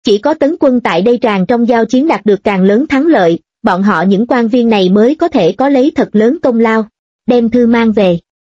Chỉ có Tấn quân tại đây tràn trong giao chiến đạt được càng lớn thắng lợi, bọn họ những quan viên này mới có thể có lấy thật lớn công lao, đem thư mang về.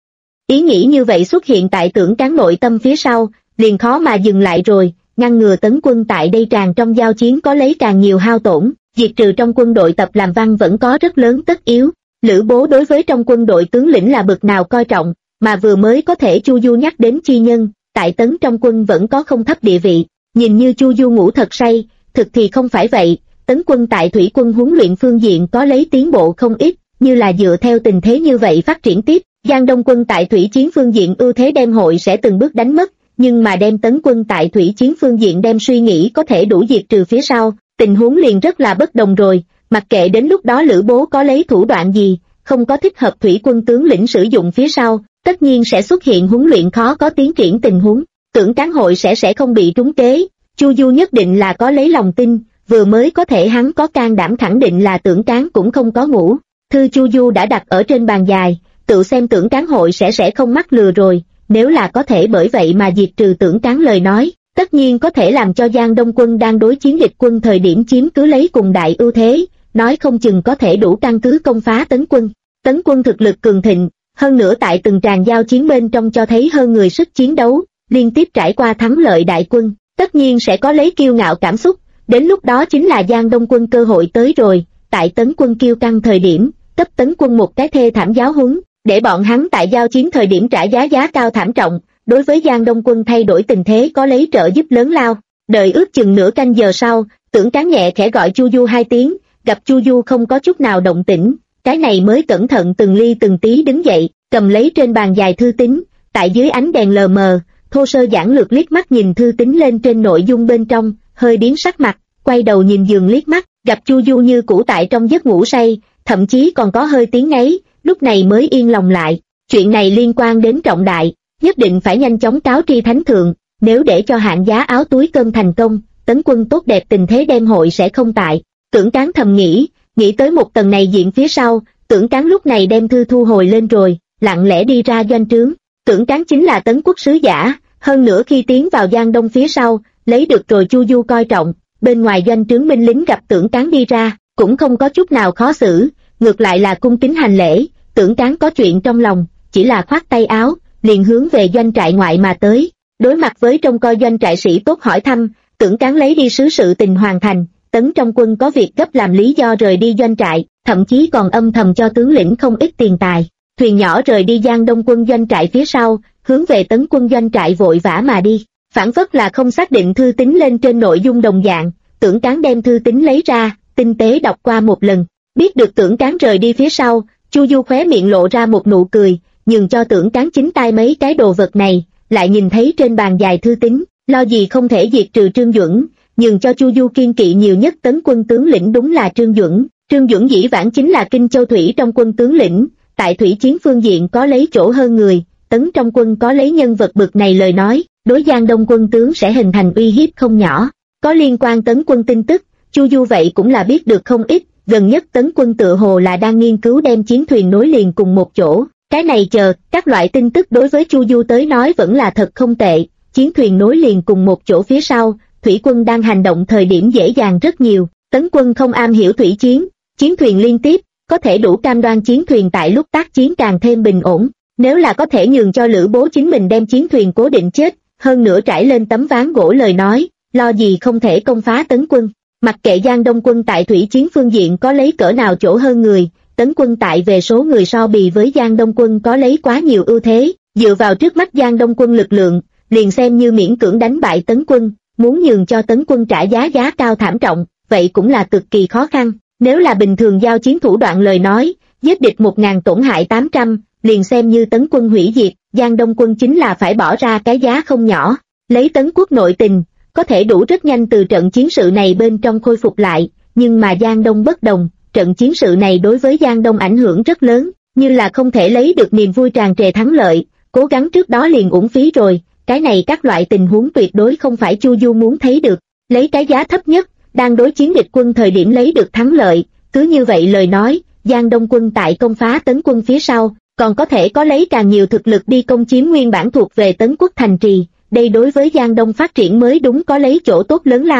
Ý nghĩ như vậy xuất hiện tại Tưởng Cán nội tâm phía sau, liền khó mà dừng lại rồi, ngăn ngừa Tấn quân tại đây tràn trong giao chiến có lấy càng nhiều hao tổn, diệt trừ trong quân đội tập làm văn vẫn có rất lớn tất yếu. Lữ Bố đối với trong quân đội tướng lĩnh là bậc nào coi trọng, mà vừa mới có thể Chu Du nhắc đến chi nhân, tại Tấn trong quân vẫn có không thấp địa vị. Nhìn như Chu Du ngủ thật say, thực thì không phải vậy. Tấn quân tại thủy quân huấn luyện phương diện có lấy tiến bộ không ít, như là dựa theo tình thế như vậy phát triển tiếp. Giang Đông quân tại thủy chiến phương diện ưu thế đem hội sẽ từng bước đánh mất, nhưng mà đem Tấn quân tại thủy chiến phương diện đem suy nghĩ có thể đủ diệt trừ phía sau, tình huống liền rất là bất đồng rồi. Mặc kệ đến lúc đó Lữ Bố có lấy thủ đoạn gì, không có thích hợp thủy quân tướng lĩnh sử dụng phía sau, tất nhiên sẽ xuất hiện huấn luyện khó có tiến triển tình huống. Tưởng Cán hội sẽ không bị trúng kế. Chu Du nhất định là có lấy lòng tin, vừa mới có thể hắn có can đảm khẳng định là Tưởng Cán cũng không có ngủ. Thư Chu Du đã đặt ở trên bàn dài, tự xem Tưởng Cán hội sẽ không mắc lừa rồi. Nếu là có thể bởi vậy mà diệt trừ Tưởng Cán lời nói, tất nhiên có thể làm cho Giang Đông quân đang đối chiến địch quân thời điểm chiếm cứ lấy cùng đại ưu thế, nói không chừng có thể đủ căn cứ công phá Tấn quân. Tấn quân thực lực cường thịnh, hơn nữa tại từng tràng giao chiến bên trong cho thấy hơn người sức chiến đấu, liên tiếp trải qua thắng lợi đại quân, tất nhiên sẽ có lấy kiêu ngạo cảm xúc, đến lúc đó chính là Giang Đông quân cơ hội tới rồi. Tại Tấn quân kiêu căng thời điểm, cấp Tấn quân một cái thê thảm giáo huấn, để bọn hắn tại giao chiến thời điểm trả giá cao thảm trọng, đối với Giang Đông quân thay đổi tình thế có lấy trợ giúp lớn lao. Đợi ước chừng nửa canh giờ sau, Tưởng Cán nhẹ khẽ gọi Chu Du 2 tiếng, gặp Chu Du không có chút nào động tĩnh, cái này mới cẩn thận từng ly từng tí đứng dậy, cầm lấy trên bàn dài thư tín, tại dưới ánh đèn lờ mờ, thô sơ giản lược liếc mắt nhìn thư tín lên trên nội dung bên trong, hơi biến sắc mặt, quay đầu nhìn giường liếc mắt, gặp Chu Du như cũ tại trong giấc ngủ say, thậm chí còn có hơi tiếng ngáy, lúc này mới yên lòng lại. Chuyện này liên quan đến trọng đại, nhất định phải nhanh chóng cáo tri thánh thượng, nếu để cho hạng giá áo túi cơm thành công, Tấn quân tốt đẹp tình thế đem hội sẽ không tại. Tưởng Cán thầm nghĩ tới một tầng này diện phía sau, Tưởng Cán lúc này đem thư thu hồi lên rồi, lặng lẽ đi ra doanh trướng. Tưởng Cán chính là Tấn quốc sứ giả, hơn nữa khi tiến vào Giang Đông phía sau, lấy được rồi Chu Du coi trọng, bên ngoài doanh trướng binh lính gặp Tưởng Cán đi ra, cũng không có chút nào khó xử, ngược lại là cung kính hành lễ. Tưởng Cán có chuyện trong lòng, chỉ là khoát tay áo, liền hướng về doanh trại ngoại mà tới. Đối mặt với trông coi doanh trại sĩ tốt hỏi thăm, Tưởng Cán lấy đi sứ sự tình hoàn thành, Tấn trong quân có việc gấp làm lý do rời đi doanh trại, thậm chí còn âm thầm cho tướng lĩnh không ít tiền tài. Thuyền nhỏ rời đi Giang Đông quân doanh trại phía sau, hướng về Tấn quân doanh trại vội vã mà đi, phản phất là không xác định thư tín lên trên nội dung đồng dạng. Tưởng Cán đem thư tín lấy ra, tinh tế đọc qua một lần, biết được Tưởng Cán rời đi phía sau, Chu Du khóe miệng lộ ra một nụ cười, nhường cho Tưởng Cán chính tay mấy cái đồ vật này, lại nhìn thấy trên bàn dài thư tín, lo gì không thể diệt trừ Trương Duẩn, nhường cho Chu Du kiên kỵ nhiều nhất Tấn quân tướng lĩnh đúng là Trương Duẩn. Trương Duẩn dĩ vãng chính là Kinh Châu Thủy trong quân tướng lĩnh, tại thủy chiến phương diện có lấy chỗ hơn người, Tấn trong quân có lấy nhân vật bực này lời nói, đối Giang Đông quân tướng sẽ hình thành uy hiếp không nhỏ. Có liên quan Tấn quân tin tức, Chu Du vậy cũng là biết được không ít, gần nhất Tấn quân tựa hồ là đang nghiên cứu đem chiến thuyền nối liền cùng một chỗ. Cái này các loại tin tức đối với Chu Du tới nói vẫn là thật không tệ, chiến thuyền nối liền cùng một chỗ phía sau, thủy quân đang hành động thời điểm dễ dàng rất nhiều, Tấn quân không am hiểu thủy chiến, chiến thuyền liên tiếp, có thể đủ cam đoan chiến thuyền tại lúc tác chiến càng thêm bình ổn. Nếu là có thể nhường cho Lữ Bố chính mình đem chiến thuyền cố định chết, hơn nữa trải lên tấm ván gỗ lời nói, lo gì không thể công phá Tấn quân. Mặc kệ Giang Đông quân tại thủy chiến phương diện có lấy cỡ nào chỗ hơn người, Tấn quân tại về số người so bì với Giang Đông quân có lấy quá nhiều ưu thế, dựa vào trước mắt Giang Đông quân lực lượng, liền xem như miễn cưỡng đánh bại Tấn quân, muốn nhường cho Tấn quân trả giá cao thảm trọng, vậy cũng là cực kỳ khó khăn. Nếu là bình thường giao chiến thủ đoạn lời nói, giết địch 1000 tổn hại 800, liền xem như Tấn quân hủy diệt, Giang Đông quân chính là phải bỏ ra cái giá không nhỏ. Lấy Tấn quốc nội tình, có thể đủ rất nhanh từ trận chiến sự này bên trong khôi phục lại, nhưng mà Giang Đông bất đồng, trận chiến sự này đối với Giang Đông ảnh hưởng rất lớn, như là không thể lấy được niềm vui tràn trề thắng lợi, cố gắng trước đó liền uổng phí rồi. Cái này các loại tình huống tuyệt đối không phải Chu Du muốn thấy được, lấy cái giá thấp nhất, đang đối chiến địch quân thời điểm lấy được thắng lợi, cứ như vậy lời nói, Giang Đông quân tại công phá Tấn quân phía sau, còn có thể có lấy càng nhiều thực lực đi công chiếm nguyên bản thuộc về Tấn quốc thành trì, đây đối với Giang Đông phát triển mới đúng có lấy chỗ tốt lớn lao.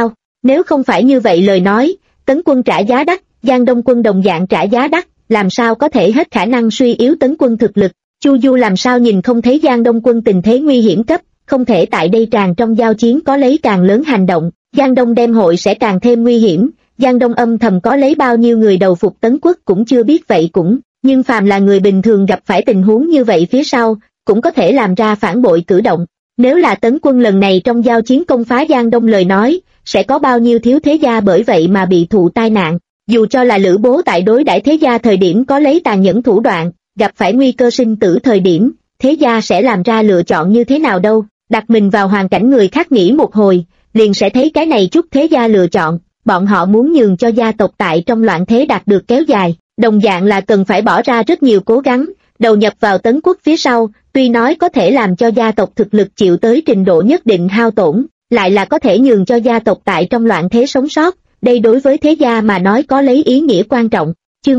Nếu không phải như vậy lời nói, Tấn quân trả giá đắt, Giang Đông quân đồng dạng trả giá đắt, làm sao có thể hết khả năng suy yếu Tấn quân thực lực. Chu Du làm sao nhìn không thấy Giang Đông quân tình thế nguy hiểm cấp, không thể tại đây tràn trong giao chiến có lấy càng lớn hành động, Giang Đông đem hội sẽ càng thêm nguy hiểm. Giang Đông âm thầm có lấy bao nhiêu người đầu phục Tấn quốc cũng chưa biết vậy cũng, nhưng phàm là người bình thường gặp phải tình huống như vậy phía sau, cũng có thể làm ra phản bội cử động. Nếu là Tấn quân lần này trong giao chiến công phá Giang Đông lời nói, sẽ có bao nhiêu thiếu thế gia bởi vậy mà bị thụ tai nạn. Dù cho là Lữ Bố tại đối đãi thế gia thời điểm có lấy tàn nhẫn thủ đoạn, gặp phải nguy cơ sinh tử thời điểm, thế gia sẽ làm ra lựa chọn như thế nào đâu. Đặt mình vào hoàn cảnh người khác nghĩ một hồi, liền sẽ thấy cái này chút thế gia lựa chọn, bọn họ muốn nhường cho gia tộc tại trong loạn thế đạt được kéo dài, đồng dạng là cần phải bỏ ra rất nhiều cố gắng, đầu nhập vào Tấn quốc phía sau, tuy nói có thể làm cho gia tộc thực lực chịu tới trình độ nhất định hao tổn, lại là có thể nhường cho gia tộc tại trong loạn thế sống sót, đây đối với thế gia mà nói có lấy ý nghĩa quan trọng. Chương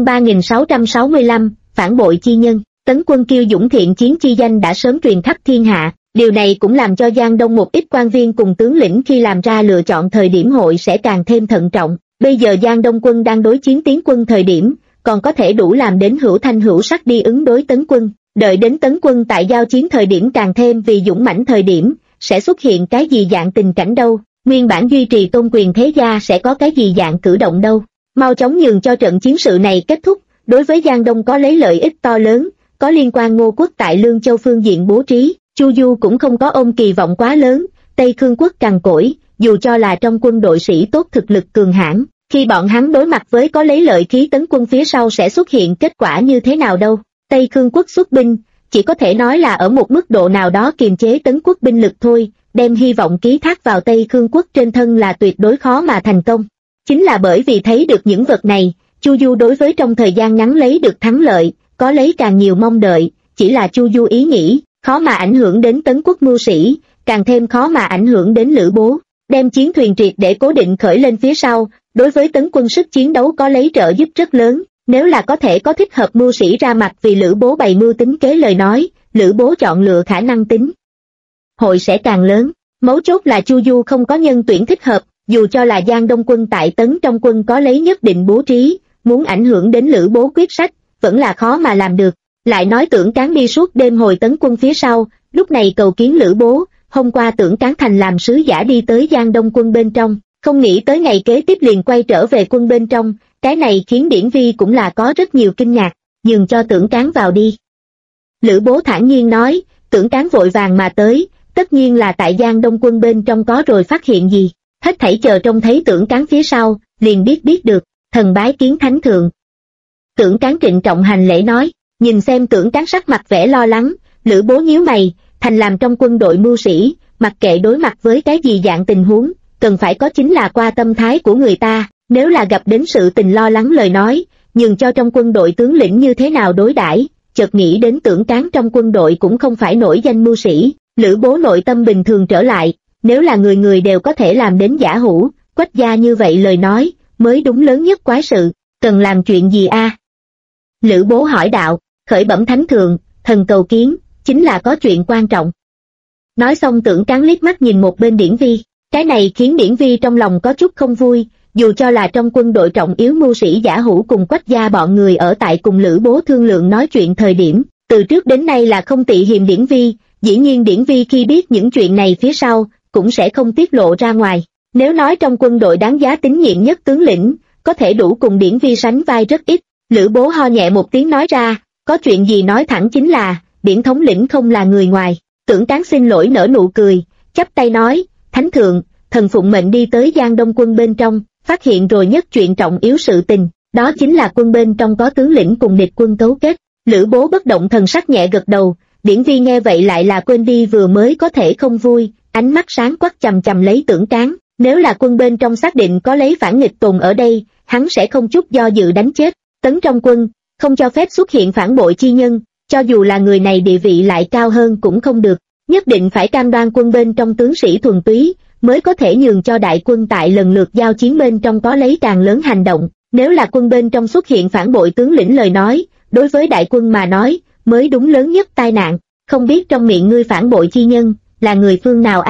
3665, phản bội chi nhân. Tấn quân kiêu dũng thiện chiến chi danh đã sớm truyền khắp thiên hạ, điều này cũng làm cho Giang Đông một ít quan viên cùng tướng lĩnh khi làm ra lựa chọn thời điểm hội sẽ càng thêm thận trọng. Bây giờ Giang Đông quân đang đối chiến Tiến quân thời điểm, còn có thể đủ làm đến hữu thanh hữu sắc đi ứng đối Tấn quân, đợi đến Tấn quân tại giao chiến thời điểm càng thêm vì dũng mãnh thời điểm, sẽ xuất hiện cái gì dạng tình cảnh đâu, nguyên bản duy trì tôn quyền thế gia sẽ có cái gì dạng cử động đâu. Mau chóng nhường cho trận chiến sự này kết thúc, đối với Giang Đông có lấy lợi ích to lớn, có liên quan Ngô quốc tại Lương Châu phương diện bố trí. Chu Du cũng không có ôm kỳ vọng quá lớn, Tây Khương quốc cằn cỗi, dù cho là trong quân đội sĩ tốt thực lực cường hãn, khi bọn hắn đối mặt với có lấy lợi khí Tấn quân phía sau sẽ xuất hiện kết quả như thế nào đâu. Tây Khương quốc xuất binh, chỉ có thể nói là ở một mức độ nào đó kiềm chế Tấn quốc binh lực thôi, đem hy vọng ký thác vào Tây Khương quốc trên thân là tuyệt đối khó mà thành công. Chính là bởi vì thấy được những vật này, Chu Du đối với trong thời gian ngắn lấy được thắng lợi, có lấy càng nhiều mong đợi, chỉ là Chu Du ý nghĩ, khó mà ảnh hưởng đến Tấn quốc mưu sĩ, càng thêm khó mà ảnh hưởng đến Lữ Bố. Đem chiến thuyền triệt để cố định khởi lên phía sau, đối với Tấn quân sức chiến đấu có lấy trợ giúp rất lớn, nếu là có thể có thích hợp mưu sĩ ra mặt vì Lữ Bố bày mưu tính kế lời nói, Lữ Bố chọn lựa khả năng tính hội sẽ càng lớn. Mấu chốt là Chu Du không có nhân tuyển thích hợp, dù cho là Giang Đông quân tại Tấn trong quân có lấy nhất định bố trí, muốn ảnh hưởng đến Lữ Bố quyết sách, vẫn là khó mà làm được. Lại nói Tưởng Cán đi suốt đêm hồi Tấn quân phía sau, lúc này cầu kiến Lữ Bố, hôm qua Tưởng Cán thành làm sứ giả đi tới Giang Đông quân bên trong, không nghĩ tới ngày kế tiếp liền quay trở về quân bên trong, cái này khiến Điển Vi cũng là có rất nhiều kinh ngạc, nhường cho Tưởng Cán vào đi. Lữ Bố thản nhiên nói, Tưởng Cán vội vàng mà tới, tất nhiên là tại Giang Đông quân bên trong có rồi phát hiện gì, hết thảy chờ trông thấy Tưởng Cán phía sau, liền biết được, thần bái kiến thánh thượng. Tưởng Cán trịnh trọng hành lễ nói, nhìn xem Tưởng Cán sắc mặt vẻ lo lắng, Lữ Bố nhíu mày, thành làm trong quân đội mưu sĩ, mặc kệ đối mặt với cái gì dạng tình huống, cần phải có chính là qua tâm thái của người ta, nếu là gặp đến sự tình lo lắng lời nói, nhường cho trong quân đội tướng lĩnh như thế nào đối đãi, chợt nghĩ đến Tưởng Cán trong quân đội cũng không phải nổi danh mưu sĩ, Lữ Bố nội tâm bình thường trở lại, nếu là người người đều có thể làm đến giả hủ, Quách gia như vậy lời nói, mới đúng lớn nhất quái sự, cần làm chuyện gì a? Lữ Bố hỏi đạo, khởi bẩm thánh thượng, thần cầu kiến, chính là có chuyện quan trọng. Nói xong Tưởng Cán liếc mắt nhìn một bên Điển Vi, cái này khiến Điển Vi trong lòng có chút không vui, dù cho là trong quân đội trọng yếu mưu sĩ giả hủ cùng Quách gia bọn người ở tại cùng Lữ Bố thương lượng nói chuyện thời điểm, từ trước đến nay là không tị hiềm Điển Vi, dĩ nhiên Điển Vi khi biết những chuyện này phía sau, cũng sẽ không tiết lộ ra ngoài. Nếu nói trong quân đội đáng giá tín nhiệm nhất tướng lĩnh, có thể đủ cùng Điển Vi sánh vai rất ít. Lữ Bố ho nhẹ một tiếng nói ra, có chuyện gì nói thẳng chính là, Điển thống lĩnh không là người ngoài. Tưởng Cán xin lỗi nở nụ cười, chắp tay nói, thánh thượng, thần phụng mệnh đi tới Giang Đông quân bên trong, phát hiện rồi nhất chuyện trọng yếu sự tình, đó chính là quân bên trong có tướng lĩnh cùng địch quân cấu kết. Lữ Bố bất động thần sắc nhẹ gật đầu, Điển Vi nghe vậy lại là quên đi vừa mới có thể không vui, ánh mắt sáng quắc chằm chằm lấy Tưởng Cán, nếu là quân bên trong xác định có lấy phản nghịch tồn ở đây, hắn sẽ không chút do dự đánh chết. Tấn trong quân, không cho phép xuất hiện phản bội chi nhân, cho dù là người này địa vị lại cao hơn cũng không được, nhất định phải cam đoan quân bên trong tướng sĩ thuần túy, mới có thể nhường cho đại quân tại lần lượt giao chiến bên trong có lấy càng lớn hành động, nếu là quân bên trong xuất hiện phản bội tướng lĩnh lời nói, đối với đại quân mà nói, mới đúng lớn nhất tai nạn, không biết trong miệng ngươi phản bội chi nhân, là người phương nào a?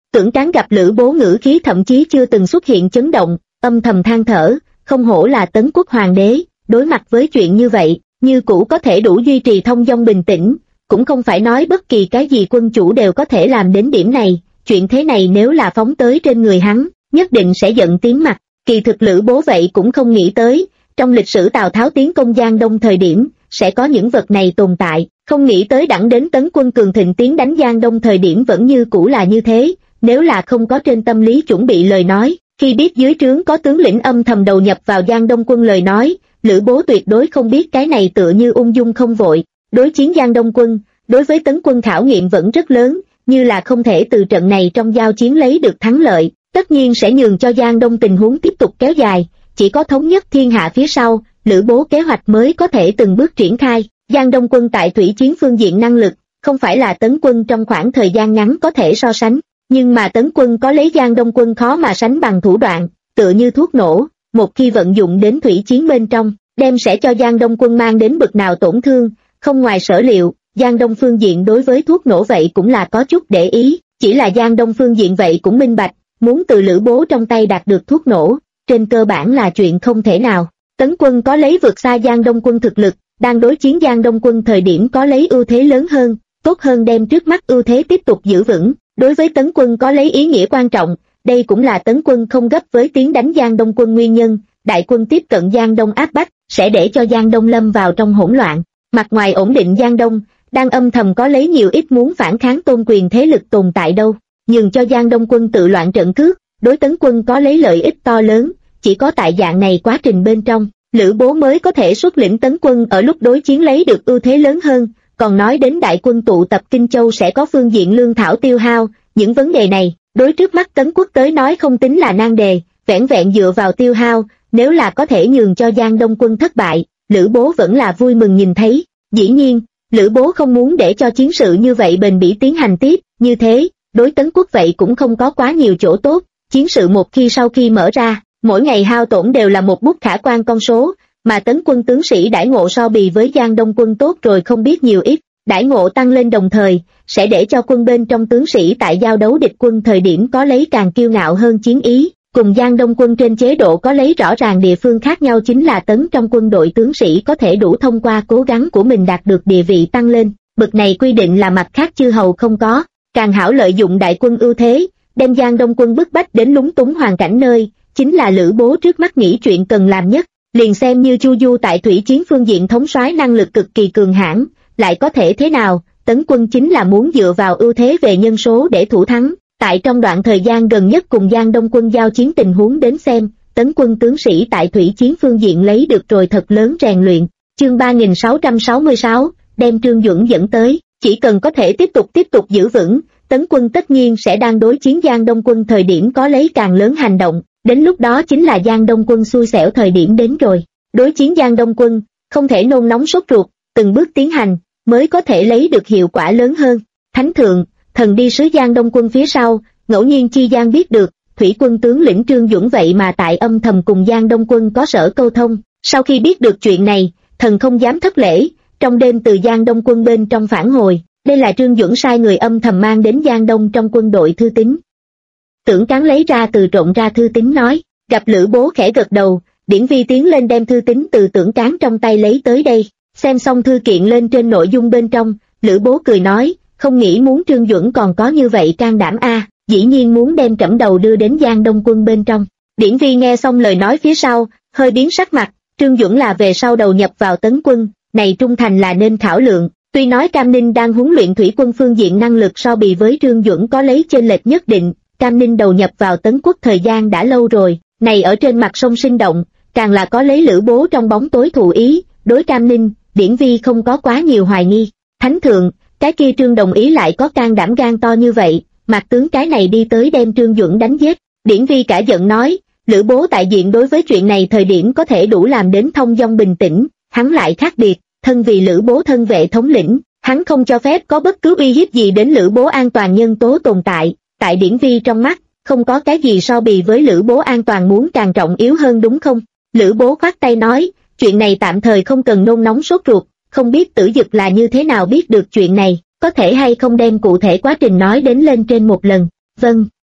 Tưởng Tráng gặp Lữ Bố ngữ khí thậm chí chưa từng xuất hiện chấn động, âm thầm than thở, không hổ là Tấn Quốc hoàng đế, đối mặt với chuyện như vậy, như cũ có thể đủ duy trì thông dong bình tĩnh, cũng không phải nói bất kỳ cái gì quân chủ đều có thể làm đến điểm này, chuyện thế này nếu là phóng tới trên người hắn, nhất định sẽ giận tím mặt. Kỳ thực Lữ Bố vậy cũng không nghĩ tới, trong lịch sử Tào Tháo tiến công Giang Đông thời điểm, sẽ có những vật này tồn tại, không nghĩ tới đẳng đến Tấn quân cường thịnh tiến đánh Giang Đông thời điểm vẫn như cũ là như thế, nếu là không có trên tâm lý chuẩn bị lời nói, khi biết dưới trướng có tướng lĩnh âm thầm đầu nhập vào Giang Đông quân lời nói, Lữ Bố tuyệt đối không biết cái này tựa như ung dung không vội, đối chiến Giang Đông quân, đối với Tấn quân khảo nghiệm vẫn rất lớn, như là không thể từ trận này trong giao chiến lấy được thắng lợi, tất nhiên sẽ nhường cho Giang Đông tình huống tiếp tục kéo dài, chỉ có thống nhất thiên hạ phía sau, Lữ Bố kế hoạch mới có thể từng bước triển khai. Giang Đông quân tại thủy chiến phương diện năng lực, không phải là Tấn quân trong khoảng thời gian ngắn có thể so sánh, nhưng mà Tấn quân có lấy Giang Đông quân khó mà sánh bằng thủ đoạn, tựa như thuốc nổ, một khi vận dụng đến thủy chiến bên trong, đem sẽ cho Giang Đông quân mang đến bực nào tổn thương, không ngoài sở liệu, Giang Đông phương diện đối với thuốc nổ vậy cũng là có chút để ý, chỉ là Giang Đông phương diện vậy cũng minh bạch, muốn từ Lữ Bố trong tay đạt được thuốc nổ, trên cơ bản là chuyện không thể nào. Tấn quân có lấy vượt xa Giang Đông quân thực lực, đang đối chiến Giang Đông quân thời điểm có lấy ưu thế lớn hơn, tốt hơn đem trước mắt ưu thế tiếp tục giữ vững, đối với Tấn quân có lấy ý nghĩa quan trọng, đây cũng là Tấn quân không gấp với tiến đánh Giang Đông quân nguyên nhân, đại quân tiếp cận Giang Đông áp bách, sẽ để cho Giang Đông lâm vào trong hỗn loạn, mặt ngoài ổn định Giang Đông, đang âm thầm có lấy nhiều ít muốn phản kháng tôn quyền thế lực tồn tại đâu, nhường cho Giang Đông quân tự loạn trận cước, đối Tấn quân có lấy lợi ích to lớn, chỉ có tại dạng này quá trình bên trong, Lữ Bố mới có thể xuất lĩnh Tấn quân ở lúc đối chiến lấy được ưu thế lớn hơn, còn nói đến đại quân tụ tập Kinh Châu sẽ có phương diện lương thảo tiêu hao, những vấn đề này, đối trước mắt Tấn quốc tới nói không tính là nan đề, vẻn vẹn dựa vào tiêu hao, nếu là có thể nhường cho Giang Đông quân thất bại, Lữ Bố vẫn là vui mừng nhìn thấy, dĩ nhiên, Lữ Bố không muốn để cho chiến sự như vậy bền bỉ tiến hành tiếp, như thế, đối Tấn quốc vậy cũng không có quá nhiều chỗ tốt, chiến sự một khi sau khi mở ra, mỗi ngày hao tổn đều là một bút khả quan con số, mà Tấn quân tướng sĩ đãi ngộ so bì với Giang Đông quân tốt rồi không biết nhiều ít, đãi ngộ tăng lên đồng thời, sẽ để cho quân bên trong tướng sĩ tại giao đấu địch quân thời điểm có lấy càng kiêu ngạo hơn chiến ý, cùng Giang Đông quân trên chế độ có lấy rõ ràng địa phương khác nhau chính là Tấn trong quân đội tướng sĩ có thể đủ thông qua cố gắng của mình đạt được địa vị tăng lên, bực này quy định là mặt khác chư hầu không có, càng hảo lợi dụng đại quân ưu thế, đem Giang Đông quân bức bách đến lúng túng hoàn cảnh nơi, chính là Lữ Bố trước mắt nghĩ chuyện cần làm nhất, liền xem như Chu Du tại thủy chiến phương diện thống soái năng lực cực kỳ cường hãn, lại có thể thế nào, Tấn quân chính là muốn dựa vào ưu thế về nhân số để thủ thắng, tại trong đoạn thời gian gần nhất cùng Giang Đông quân giao chiến tình huống đến xem, Tấn quân tướng sĩ tại thủy chiến phương diện lấy được rồi thật lớn rèn luyện, chương 3666, đem Trương Duẩn dẫn tới, chỉ cần có thể tiếp tục giữ vững, Tấn quân tất nhiên sẽ đang đối chiến Giang Đông quân thời điểm có lấy càng lớn hành động. Đến lúc đó chính là Giang Đông quân xui xẻo thời điểm đến rồi. Đối chiến Giang Đông quân, không thể nôn nóng sốt ruột, từng bước tiến hành, mới có thể lấy được hiệu quả lớn hơn. Thánh thượng, thần đi sứ Giang Đông quân phía sau, ngẫu nhiên chi Giang biết được, thủy quân tướng lĩnh Trương Duẩn vậy mà tại âm thầm cùng Giang Đông quân có sở câu thông. Sau khi biết được chuyện này, thần không dám thất lễ, trong đêm từ Giang Đông quân bên trong phản hồi, đây là Trương Duẩn sai người âm thầm mang đến Giang Đông trong quân đội thư tín. Tưởng Tráng lấy ra từ trộn ra thư tín nói, gặp Lữ Bố khẽ gật đầu, Điển Vi tiến lên đem thư tín từ Tưởng Tráng trong tay lấy tới đây, xem xong thư kiện lên trên nội dung bên trong, Lữ Bố cười nói, không nghĩ muốn Trương Duẩn còn có như vậy can đảm a, dĩ nhiên muốn đem trẫm đầu đưa đến Giang Đông quân bên trong. Điển Vi nghe xong lời nói phía sau, hơi biến sắc mặt, Trương Duẩn là về sau đầu nhập vào Tấn quân, này trung thành là nên khảo lượng, tuy nói Cam Ninh đang huấn luyện thủy quân phương diện năng lực so bì với Trương Duẩn có lấy chênh lệch nhất định, Cam Ninh đầu nhập vào Tấn quốc thời gian đã lâu rồi, này ở trên mặt sông sinh động, càng là có lấy Lữ Bố trong bóng tối thụ ý, đối Cam Ninh, Điển Vi không có quá nhiều hoài nghi. Thánh thượng, cái kia Trương đồng ý lại có can đảm gan to như vậy, mặt tướng cái này đi tới đem Trương Duẩn đánh giết. Điển Vi cả giận nói, Lữ Bố tại diện đối với chuyện này thời điểm có thể đủ làm đến thông dong bình tĩnh, hắn lại khác biệt, thân vì Lữ Bố thân vệ thống lĩnh, hắn không cho phép có bất cứ uy hiếp gì đến Lữ Bố an toàn nhân tố tồn tại. Tại Điển Vi trong mắt, không có cái gì so bì với Lữ Bố an toàn muốn càng trọng yếu hơn đúng không? Lữ Bố khoát tay nói, chuyện này tạm thời không cần nôn nóng sốt ruột, không biết Tử Dực là như thế nào biết được chuyện này, có thể hay không đem cụ thể quá trình nói đến lên trên một lần. Vâng,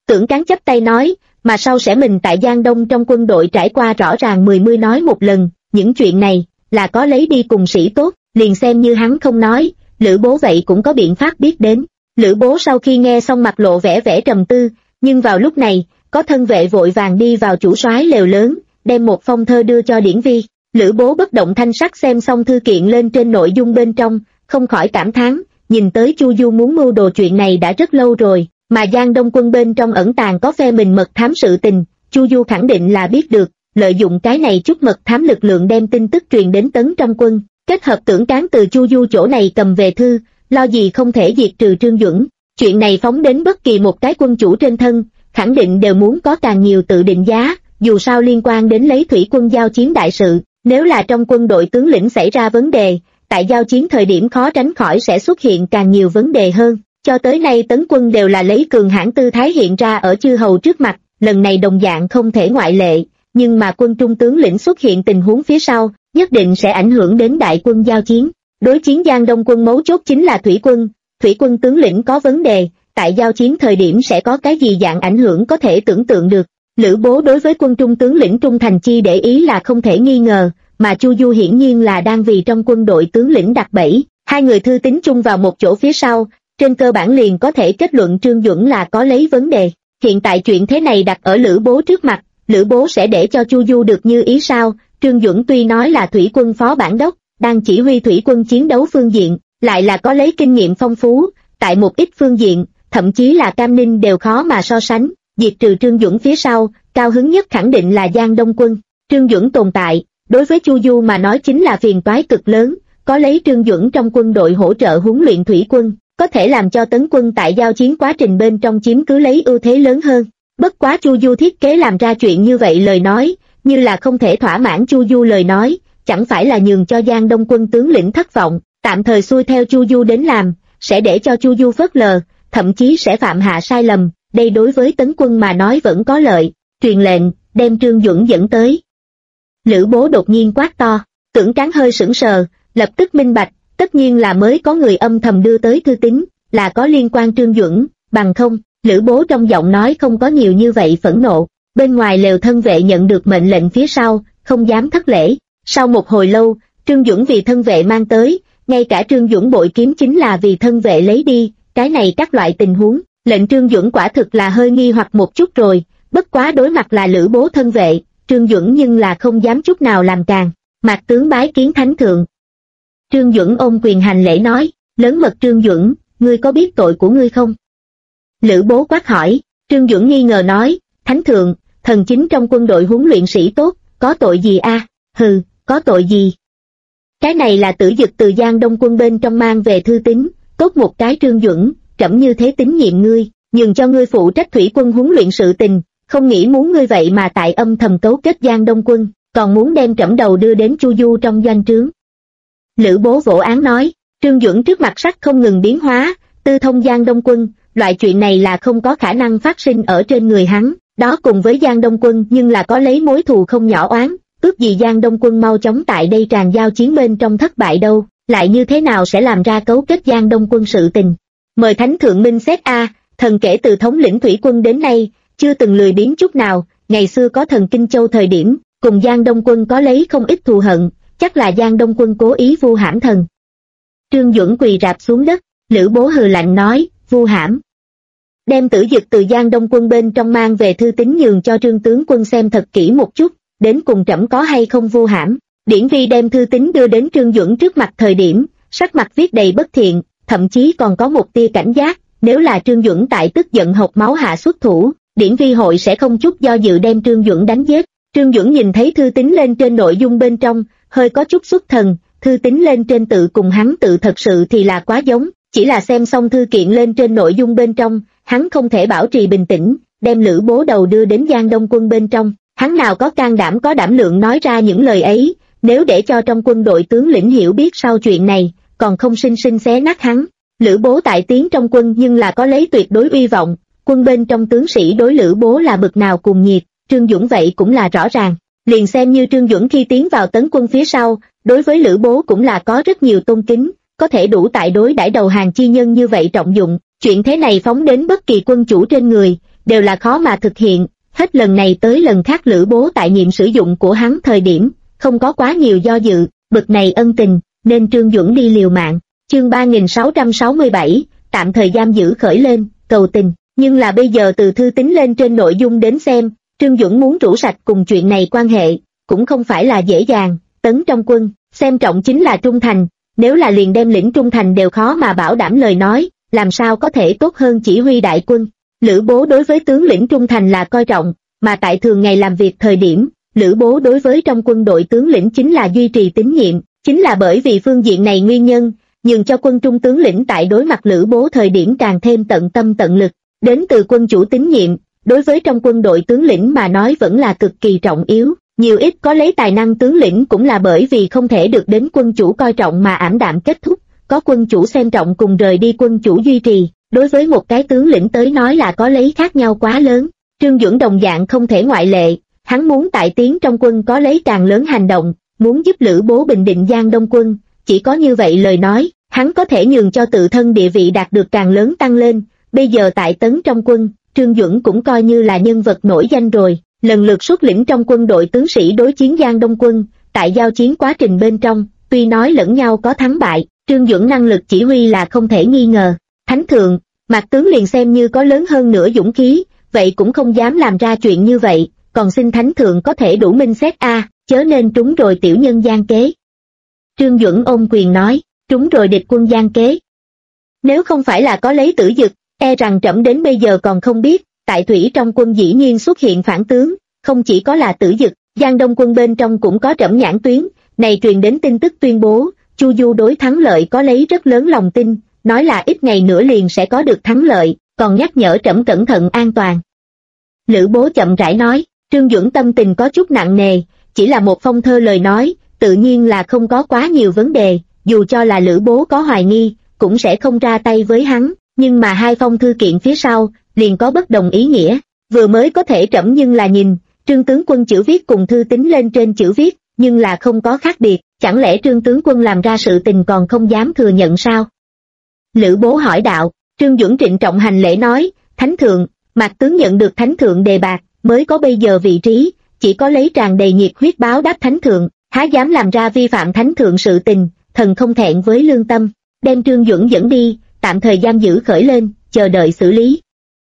Tưởng Cán chắp tay nói, mà sau sẽ mình tại Giang Đông trong quân đội trải qua rõ ràng 10 nói một lần, những chuyện này, là có lấy đi cùng sĩ tốt, liền xem như hắn không nói, Lữ Bố vậy cũng có biện pháp biết đến. Lữ Bố sau khi nghe xong mặt lộ vẻ trầm tư, nhưng vào lúc này, có thân vệ vội vàng đi vào chủ soái lều lớn, đem một phong thơ đưa cho Điển Vi. Lữ Bố bất động thanh sắc xem xong thư kiện lên trên nội dung bên trong, không khỏi cảm thán, nhìn tới Chu Du muốn mưu đồ chuyện này đã rất lâu rồi, mà Giang Đông quân bên trong ẩn tàng có phe mình mật thám sự tình, Chu Du khẳng định là biết được, lợi dụng cái này chút mật thám lực lượng đem tin tức truyền đến Tấn trong quân, kết hợp Tưởng Cán từ Chu Du chỗ này cầm về thư, lo gì không thể diệt trừ Trương Duẩn. Chuyện này phóng đến bất kỳ một cái quân chủ trên thân, khẳng định đều muốn có càng nhiều tự định giá, dù sao liên quan đến lấy thủy quân giao chiến đại sự, nếu là trong quân đội tướng lĩnh xảy ra vấn đề, tại giao chiến thời điểm khó tránh khỏi sẽ xuất hiện càng nhiều vấn đề hơn. Cho tới nay Tấn quân đều là lấy cường hãn tư thái hiện ra ở chư hầu trước mặt, lần này đồng dạng không thể ngoại lệ, nhưng mà quân trung tướng lĩnh xuất hiện tình huống phía sau, nhất định sẽ ảnh hưởng đến đại quân giao chiến. Đối chiến Giang Đông quân mấu chốt chính là thủy quân tướng lĩnh có vấn đề, tại giao chiến thời điểm sẽ có cái gì dạng ảnh hưởng có thể tưởng tượng được. Lữ Bố đối với quân trung tướng lĩnh trung thành chi để ý là không thể nghi ngờ, mà Chu Du hiển nhiên là đang vì trong quân đội tướng lĩnh đặt bẫy. Hai người thư tín chung vào một chỗ phía sau, trên cơ bản liền có thể kết luận Trương Duẩn là có lấy vấn đề. Hiện tại chuyện thế này đặt ở Lữ Bố trước mặt, Lữ Bố sẽ để cho Chu Du được như ý sao? Trương Duẩn tuy nói là thủy quân phó bản đốc, đang chỉ huy thủy quân chiến đấu phương diện, lại là có lấy kinh nghiệm phong phú, tại một ít phương diện, thậm chí là Cam Ninh đều khó mà so sánh. Diệt trừ Trương Duẩn phía sau, cao hứng nhất khẳng định là Giang Đông quân. Trương Duẩn tồn tại, đối với Chu Du mà nói chính là phiền toái cực lớn, có lấy Trương Duẩn trong quân đội hỗ trợ huấn luyện thủy quân, có thể làm cho Tấn quân tại giao chiến quá trình bên trong chiếm cứ lấy ưu thế lớn hơn. Bất quá Chu Du thiết kế làm ra chuyện như vậy lời nói, như là không thể thỏa mãn Chu Du lời nói, chẳng phải là nhường cho Giang Đông quân tướng lĩnh thất vọng, tạm thời xuôi theo Chu Du đến làm, sẽ để cho Chu Du phớt lờ, thậm chí sẽ phạm hạ sai lầm, đây đối với Tấn quân mà nói vẫn có lợi. Truyền lệnh, đem Trương Duẩn dẫn tới. Lữ Bố đột nhiên quát to, Tưởng Cán hơi sững sờ, lập tức minh bạch, tất nhiên là mới có người âm thầm đưa tới thư tín, là có liên quan Trương Duẩn, bằng không, Lữ Bố trong giọng nói không có nhiều như vậy phẫn nộ. Bên ngoài lều thân vệ nhận được mệnh lệnh phía sau, không dám thất lễ. Sau một hồi lâu, Trương Duẩn vì thân vệ mang tới, ngay cả Trương Duẩn bội kiếm chính là vì thân vệ lấy đi, cái này các loại tình huống, lệnh Trương Duẩn quả thực là hơi nghi hoặc một chút rồi, bất quá đối mặt là Lữ Bố thân vệ, Trương Duẩn nhưng là không dám chút nào làm càng. Mạc tướng bái kiến thánh thượng. Trương Duẩn ôm quyền hành lễ nói, lớn mật Trương Duẩn, ngươi có biết tội của ngươi không? Lữ Bố quát hỏi. Trương Duẩn nghi ngờ nói, thánh thượng, thần chính trong quân đội huấn luyện sĩ tốt, có tội gì a? Hừ, có tội gì? Cái này là Tử Dực từ Giang Đông quân bên trong mang về thư tín, tốt một cái Trương Duẩn, trẫm như thế tín nhiệm ngươi, nhường cho ngươi phụ trách thủy quân huấn luyện sự tình, không nghĩ muốn ngươi vậy mà tại âm thầm cấu kết Giang Đông quân, còn muốn đem trẫm đầu đưa đến Chu Du trong doanh trướng. Lữ Bố vỗ án nói, Trương Duẩn trước mặt sắc không ngừng biến hóa, tư thông Giang Đông quân, loại chuyện này là không có khả năng phát sinh ở trên người hắn, đó cùng với Giang Đông quân nhưng là có lấy mối thù không nhỏ oán, ước gì Giang Đông quân mau chóng tại đây tràn giao chiến bên trong thất bại đâu, lại như thế nào sẽ làm ra cấu kết Giang Đông quân sự tình. Mời thánh thượng minh xét a, thần kể từ thống lĩnh thủy quân đến nay, chưa từng lười biếng chút nào, ngày xưa có thần Kinh Châu thời điểm, cùng Giang Đông quân có lấy không ít thù hận, chắc là Giang Đông quân cố ý vu hãm thần. Trương Duẩn quỳ rạp xuống đất, Lữ Bố hừ lạnh nói, vu hãm. Đem Tử Dực từ Giang Đông quân bên trong mang về thư tín nhường cho Trương tướng quân xem thật kỹ một chút, đến cùng trẫm có hay không vu hãm. Điển Vi đem thư tín đưa đến Trương Duẩn trước mặt thời điểm, sắc mặt viết đầy bất thiện, thậm chí còn có một tia cảnh giác, nếu là Trương Duẩn tại tức giận hộc máu hạ xuất thủ, Điển Vi hội sẽ không chút do dự đem Trương Duẩn đánh giết. Trương Duẩn nhìn thấy thư tín lên trên nội dung bên trong, hơi có chút xuất thần, thư tín lên trên tự cùng hắn tự thật sự thì là quá giống, chỉ là xem xong thư kiện lên trên nội dung bên trong, hắn không thể bảo trì bình tĩnh, đem Lữ Bố đầu đưa đến Giang Đông quân bên trong, hắn nào có can đảm có đảm lượng nói ra những lời ấy, nếu để cho trong quân đội tướng lĩnh hiểu biết sau chuyện này, còn không sinh sinh xé nát hắn. Lữ Bố tại tiến trong quân nhưng là có lấy tuyệt đối uy vọng, quân bên trong tướng sĩ đối Lữ Bố là bực nào cùng nhiệt, Trương Duẩn vậy cũng là rõ ràng. Liền xem như Trương Duẩn khi tiến vào Tấn quân phía sau, đối với Lữ Bố cũng là có rất nhiều tôn kính, có thể đủ tại đối đãi đầu hàng chi nhân như vậy trọng dụng, chuyện thế này phóng đến bất kỳ quân chủ trên người, đều là khó mà thực hiện, hết lần này tới lần khác Lữ Bố tại nhiệm sử dụng của hắn thời điểm, không có quá nhiều do dự, bực này ân tình, nên Trương Duẩn đi liều mạng. Chương 3667, tạm thời giam giữ khởi lên, cầu tình, nhưng là bây giờ từ thư tín lên trên nội dung đến xem, Trương Duẩn muốn rũ sạch cùng chuyện này quan hệ, cũng không phải là dễ dàng. Tấn trong quân, xem trọng chính là trung thành, nếu là liền đem lĩnh trung thành đều khó mà bảo đảm lời nói, làm sao có thể tốt hơn chỉ huy đại quân. Lữ Bố đối với tướng lĩnh trung thành là coi trọng, mà tại thường ngày làm việc thời điểm, Lữ Bố đối với trong quân đội tướng lĩnh chính là duy trì tín nhiệm, chính là bởi vì phương diện này nguyên nhân, nhường cho quân trung tướng lĩnh tại đối mặt Lữ Bố thời điểm càng thêm tận tâm tận lực. Đến từ quân chủ tín nhiệm, đối với trong quân đội tướng lĩnh mà nói vẫn là cực kỳ trọng yếu. Nhiều ít có lấy tài năng tướng lĩnh cũng là bởi vì không thể được đến quân chủ coi trọng mà ảm đạm kết thúc, có quân chủ xem trọng cùng rời đi quân chủ duy trì, đối với một cái tướng lĩnh tới nói là có lấy khác nhau quá lớn. Trương Duẩn đồng dạng không thể ngoại lệ, hắn muốn tại tiến trong quân có lấy càng lớn hành động, muốn giúp Lữ Bố bình định Giang Đông quân, chỉ có như vậy lời nói, hắn có thể nhường cho tự thân địa vị đạt được càng lớn tăng lên. Bây giờ tại Tấn trong quân, Trương Duẩn cũng coi như là nhân vật nổi danh rồi. Lần lượt xuất lĩnh trong quân đội tướng sĩ đối chiến Giang Đông quân, tại giao chiến quá trình bên trong, tuy nói lẫn nhau có thắng bại, Trương Duẩn năng lực chỉ huy là không thể nghi ngờ. Thánh thượng, Mạc tướng liền xem như có lớn hơn nữa dũng khí, vậy cũng không dám làm ra chuyện như vậy, còn xin thánh thượng có thể đủ minh xét chớ nên trúng rồi tiểu nhân gian kế. Trương Duẩn ôm quyền nói, trúng rồi địch quân gian kế. Nếu không phải là có lấy tử dực, e rằng trẫm đến bây giờ còn không biết. Tại thủy trong quân dĩ nhiên xuất hiện phản tướng, không chỉ có là tử dực, Giang Đông quân bên trong cũng có Trẫm nhãn tuyến, này truyền đến tin tức tuyên bố, Chu Du đối thắng lợi có lấy rất lớn lòng tin, nói là ít ngày nữa liền sẽ có được thắng lợi, còn nhắc nhở Trẫm cẩn thận an toàn. Lữ Bố chậm rãi nói, Trương Duẩn tâm tình có chút nặng nề, chỉ là một phong thơ lời nói, tự nhiên là không có quá nhiều vấn đề, dù cho là Lữ Bố có hoài nghi, cũng sẽ không ra tay với hắn, nhưng mà hai phong thư kiện phía sau, liền có bất đồng ý nghĩa, vừa mới có thể Trẫm nhưng là nhìn, Trương tướng quân chữ viết cùng thư tín lên trên chữ viết, nhưng là không có khác biệt, chẳng lẽ Trương tướng quân làm ra sự tình còn không dám thừa nhận sao? Lữ Bố hỏi đạo. Trương Duẩn trịnh trọng hành lễ nói, Thánh thượng, Mạc tướng nhận được Thánh thượng đề bạt, mới có bây giờ vị trí, chỉ có lấy tràn đầy nhiệt huyết báo đáp Thánh thượng, há dám làm ra vi phạm Thánh thượng sự tình, thần không thẹn với lương tâm, đem Trương Duẩn dẫn đi, tạm thời giam giữ khởi lên, chờ đợi xử lý.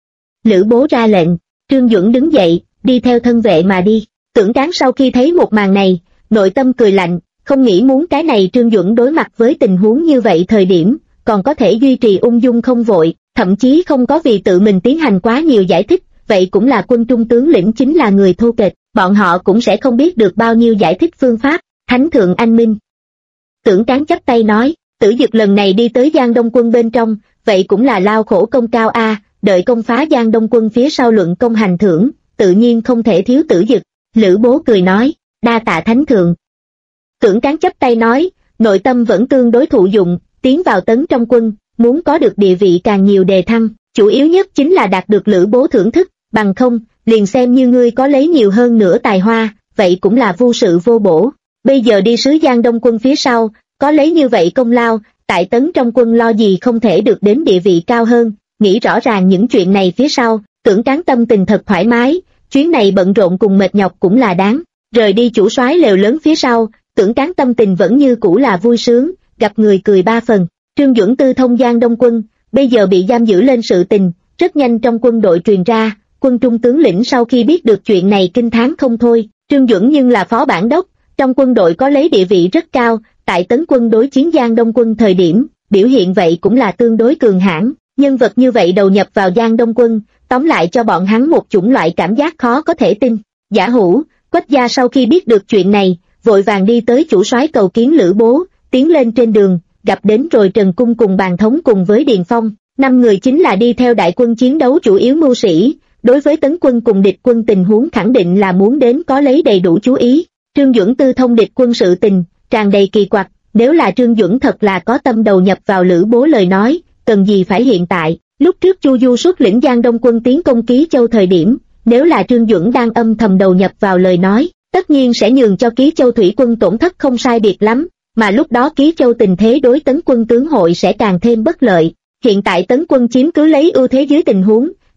Lữ Bố ra lệnh, Trương Duẩn đứng dậy, đi theo thân vệ mà đi. Tưởng Tráng sau khi thấy một màn này, nội tâm cười lạnh, không nghĩ muốn cái này Trương Duẩn đối mặt với tình huống như vậy thời điểm, còn có thể duy trì ung dung không vội, thậm chí không có vì tự mình tiến hành quá nhiều giải thích, vậy cũng là quân trung tướng lĩnh chính là người thô kệch, bọn họ cũng sẽ không biết được bao nhiêu giải thích phương pháp. Thánh thượng anh minh. Tưởng Tráng chắp tay nói, Tử Dực lần này đi tới Giang Đông quân bên trong, vậy cũng là lao khổ công cao đợi công phá Giang Đông quân phía sau luận công hành thưởng, tự nhiên không thể thiếu Tử Dực. Lữ Bố cười nói, đa tạ Thánh thượng. Tưởng Tráng chắp tay nói, nội tâm vẫn tương đối thụ dụng, tiến vào Tấn trong quân, muốn có được địa vị càng nhiều đề thăng, chủ yếu nhất chính là đạt được Lữ Bố thưởng thức, bằng không, liền xem như ngươi có lấy nhiều hơn nữa tài hoa, vậy cũng là vô sự vô bổ. Bây giờ đi sứ Giang Đông quân phía sau, có lấy như vậy công lao, tại Tấn trong quân lo gì không thể được đến địa vị cao hơn. Nghĩ rõ ràng những chuyện này phía sau, Tưởng Tráng tâm tình thật thoải mái, chuyến này bận rộn cùng mệt nhọc cũng là đáng. Rời đi chủ soái lều lớn phía sau, Tưởng Tráng tâm tình vẫn như cũ là vui sướng, gặp người cười ba phần. Trương Duẩn tư thông Giang Đông quân, bây giờ bị giam giữ lên sự tình, rất nhanh trong quân đội truyền ra, quân trung tướng lĩnh sau khi biết được chuyện này kinh thán không thôi. Trương Duẩn nhưng là phó bản đốc, trong quân đội có lấy địa vị rất cao, tại Tấn quân đối chiến Giang Đông quân thời điểm, biểu hiện vậy cũng là tương đối cường hãn. Nhân vật như vậy đầu nhập vào Giang Đông quân, tóm lại cho bọn hắn một chủng loại cảm giác khó có thể tin. Giả Hữu, Quách gia sau khi biết được chuyện này, vội vàng đi tới chủ soái cầu kiến Lữ Bố, tiến lên trên đường, gặp đến rồi Trần Cung cùng Bàn Thống cùng với Điền Phong, 5 người chính là đi theo đại quân chiến đấu chủ yếu mưu sĩ, đối với Tấn quân cùng địch quân tình huống khẳng định là muốn đến có lấy đầy đủ chú ý. Trương Duẩn tư thông địch quân sự tình, tràn đầy kỳ quặc, nếu là Trương Duẩn thật là có tâm đầu nhập vào Lữ Bố lời nói, cần gì phải hiện tại. Lúc trước Chu Du xuất lĩnh Giang Đông quân tiến công Ký Châu thời điểm, nếu là Trương Duẩn đang âm thầm đầu nhập vào lời nói, tất nhiên sẽ nhường cho Ký Châu thủy quân tổn thất không sai biệt lắm, mà lúc đó Ký Châu tình thế đối Tấn quân tướng hội sẽ càng thêm bất lợi. Hiện tại Tấn quân chiếm cứ lấy ưu thế dưới tình huống,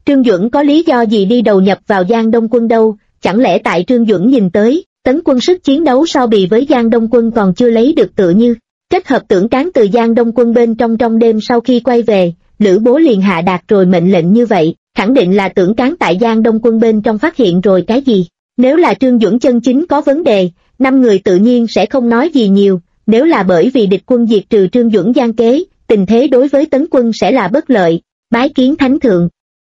Trương Duẩn có lý do gì đi đầu nhập vào Giang Đông quân đâu, chẳng lẽ tại Trương Duẩn nhìn tới, Tấn quân sức chiến đấu so bì với Giang Đông quân còn chưa lấy được tựa như. Kết hợp tưởng cán từ Giang Đông quân bên trong đêm sau khi quay về, Lữ Bố liền hạ đạt rồi mệnh lệnh như vậy, khẳng định là tưởng cán tại Giang Đông quân bên trong phát hiện rồi cái gì. Nếu là Trương Duẩn chân chính có vấn đề, 5 người tự nhiên sẽ không nói gì nhiều, nếu là bởi vì địch quân diệt trừ Trương Duẩn gian kế, tình thế đối với Tấn quân sẽ là bất lợi. Bái kiến thánh thượng.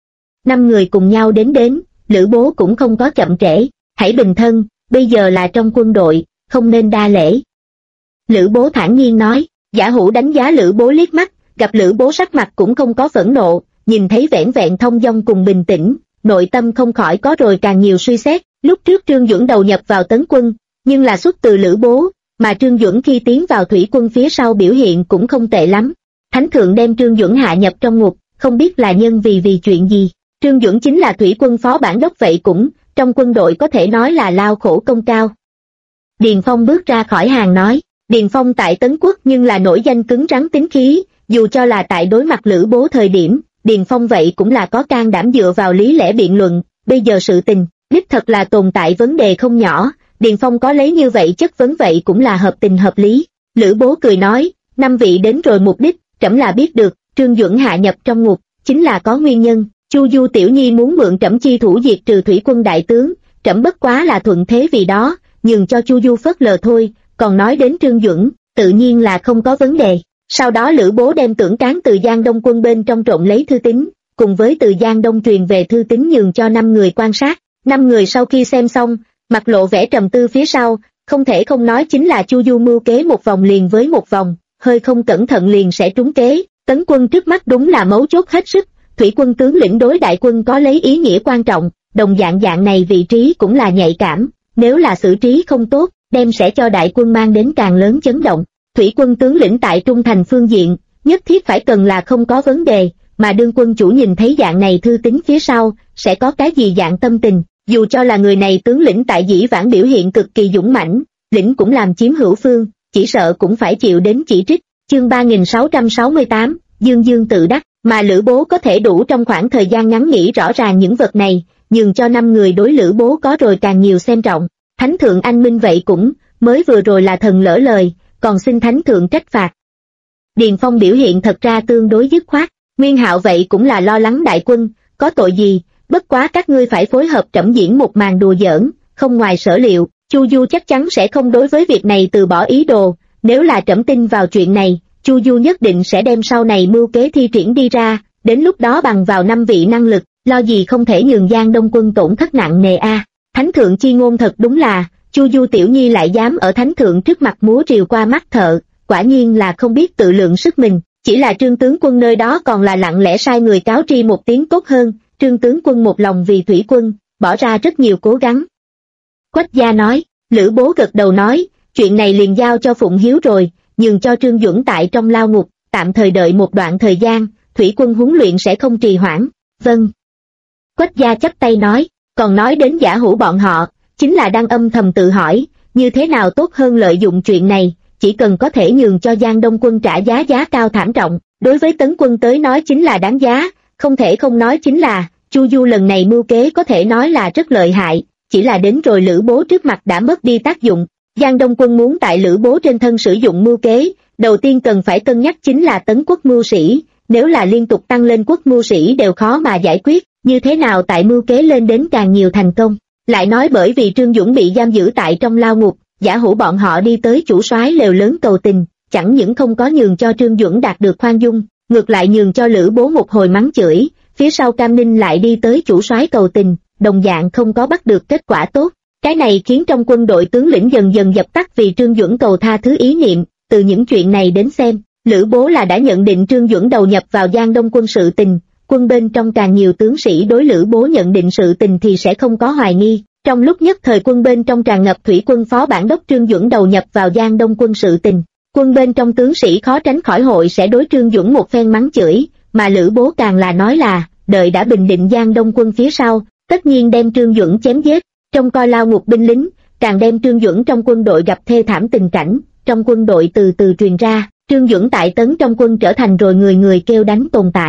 5 người cùng nhau đến, Lữ Bố cũng không có chậm trễ, hãy bình thân, bây giờ là trong quân đội, không nên đa lễ. Lữ Bố thản nhiên nói. Giả Hữu đánh giá Lữ Bố liếc mắt, gặp Lữ Bố sắc mặt cũng không có phẫn nộ, nhìn thấy vẻn vẹn thông dong cùng bình tĩnh, nội tâm không khỏi có rồi càng nhiều suy xét. Lúc trước Trương Duẩn đầu nhập vào Tấn quân, nhưng là xuất từ Lữ Bố, mà Trương Duẩn khi tiến vào thủy quân phía sau biểu hiện cũng không tệ lắm. Thánh thượng đem Trương Duẩn hạ nhập trong ngục, không biết là nhân vì chuyện gì. Trương Duẩn chính là thủy quân phó bản đốc, vậy cũng, trong quân đội có thể nói là lao khổ công cao. Điền Phong bước ra khỏi hàng nói. Điền Phong tại Tấn Quốc nhưng là nổi danh cứng rắn tính khí, dù cho là tại đối mặt Lữ Bố thời điểm, Điền Phong vậy cũng là có can đảm dựa vào lý lẽ biện luận. Bây giờ sự tình, đích thật là tồn tại vấn đề không nhỏ, Điền Phong có lấy như vậy chất vấn vậy cũng là hợp tình hợp lý. Lữ Bố cười nói, 5 vị đến rồi mục đích, trẫm là biết được, Trương Duẩn hạ nhập trong ngục, chính là có nguyên nhân. Chu Du tiểu nhi muốn mượn trẫm chi thủ diệt trừ thủy quân đại tướng, trẫm bất quá là thuận thế vì đó, nhường cho Chu Du phớt lờ thôi. Còn nói đến Trương Duẩn, tự nhiên là không có vấn đề. Sau đó Lữ Bố đem tưởng cán từ Giang Đông quân bên trong trộn lấy thư tín, cùng với từ Giang Đông truyền về thư tín nhường cho 5 người quan sát. 5 người sau khi xem xong, mặt lộ vẻ trầm tư phía sau, không thể không nói chính là Chu Du mưu kế một vòng liền với một vòng, hơi không cẩn thận liền sẽ trúng kế. Tấn quân trước mắt đúng là mấu chốt hết sức, thủy quân tướng lĩnh đối đại quân có lấy ý nghĩa quan trọng, đồng dạng này vị trí cũng là nhạy cảm, nếu là xử trí không tốt, đem sẽ cho đại quân mang đến càng lớn chấn động. Thủy quân tướng lĩnh tại trung thành phương diện, nhất thiết phải cần là không có vấn đề, mà đương quân chủ nhìn thấy dạng này thư tín phía sau, sẽ có cái gì dạng tâm tình, dù cho là người này tướng lĩnh tại dĩ vãng biểu hiện cực kỳ dũng mãnh, lĩnh cũng làm chiếm hữu phương, chỉ sợ cũng phải chịu đến chỉ trích. Chương 3668, Dương Dương tự đắc, mà Lữ Bố có thể đủ trong khoảng thời gian ngắn nghĩ rõ ràng những vật này, nhường cho 5 người đối Lữ Bố có rồi càng nhiều xem trọng. Thánh thượng anh minh vậy cũng, mới vừa rồi là thần lỡ lời, còn xin thánh thượng trách phạt. Điền Phong biểu hiện thật ra tương đối dứt khoát, Nguyên Hạo vậy cũng là lo lắng đại quân, có tội gì, bất quá các ngươi phải phối hợp trẫm diễn một màn đùa giỡn, không ngoài sở liệu, Chu Du chắc chắn sẽ không đối với việc này từ bỏ ý đồ, nếu là trẫm tin vào chuyện này, Chu Du nhất định sẽ đem sau này mưu kế thi triển đi ra, đến lúc đó bằng vào 5 vị năng lực, lo gì không thể nhường Giang Đông quân tổn thất nặng nề a. Thánh thượng chi ngôn thật đúng là, Chu Du tiểu nhi lại dám ở thánh thượng trước mặt múa rìu qua mắt thợ, quả nhiên là không biết tự lượng sức mình, chỉ là Trương tướng quân nơi đó còn là lặng lẽ sai người cáo tri một tiếng tốt hơn, Trương tướng quân một lòng vì thủy quân, bỏ ra rất nhiều cố gắng. Quách gia nói, Lữ Bố gật đầu nói, chuyện này liền giao cho Phụng Hiếu rồi, nhường cho Trương Duẩn tại trong lao ngục, tạm thời đợi một đoạn thời gian, thủy quân huấn luyện sẽ không trì hoãn. Vâng. Quách gia chắp tay nói, còn nói đến Giả Hữu bọn họ, chính là đang âm thầm tự hỏi, như thế nào tốt hơn lợi dụng chuyện này, chỉ cần có thể nhường cho Giang Đông quân trả giá cao thảm trọng, đối với Tấn quân tới nói chính là đáng giá, không thể không nói chính là, Chu Du lần này mưu kế có thể nói là rất lợi hại, chỉ là đến rồi Lữ Bố trước mặt đã mất đi tác dụng. Giang Đông quân muốn tại Lữ Bố trên thân sử dụng mưu kế, đầu tiên cần phải cân nhắc chính là Tấn quốc mưu sĩ, nếu là liên tục tăng lên quốc mưu sĩ đều khó mà giải quyết, như thế nào tại mưu kế lên đến càng nhiều thành công. Lại nói bởi vì Trương Duẩn bị giam giữ tại trong lao ngục, Giả Hữu bọn họ đi tới chủ soái lều lớn cầu tình, chẳng những không có nhường cho Trương Duẩn đạt được khoan dung, ngược lại nhường cho Lữ Bố một hồi mắng chửi, phía sau Cam Ninh lại đi tới chủ soái cầu tình, đồng dạng không có bắt được kết quả tốt. Cái này khiến trong quân đội tướng lĩnh dần dần dập tắt vì Trương Duẩn cầu tha thứ ý niệm, từ những chuyện này đến xem, Lữ Bố là đã nhận định Trương Duẩn đầu nhập vào Giang Đông quân sự tình, quân bên trong càng nhiều tướng sĩ đối Lữ Bố nhận định sự tình thì sẽ không có hoài nghi. Trong lúc nhất thời quân bên trong tràn ngập thủy quân phó bản đốc Trương Duẩn đầu nhập vào Giang Đông quân sự tình, quân bên trong tướng sĩ khó tránh khỏi hội sẽ đối Trương Duẩn một phen mắng chửi, mà Lữ Bố càng là nói là, đợi đã bình định Giang Đông quân phía sau, tất nhiên đem Trương Duẩn chém giết. Trong coi lao ngục binh lính, càng đem Trương Duẩn trong quân đội gặp thê thảm tình cảnh, trong quân đội từ từ truyền ra, Trương Duẩn tại Tấn trong quân trở thành rồi người người kêu đánh tồn tại.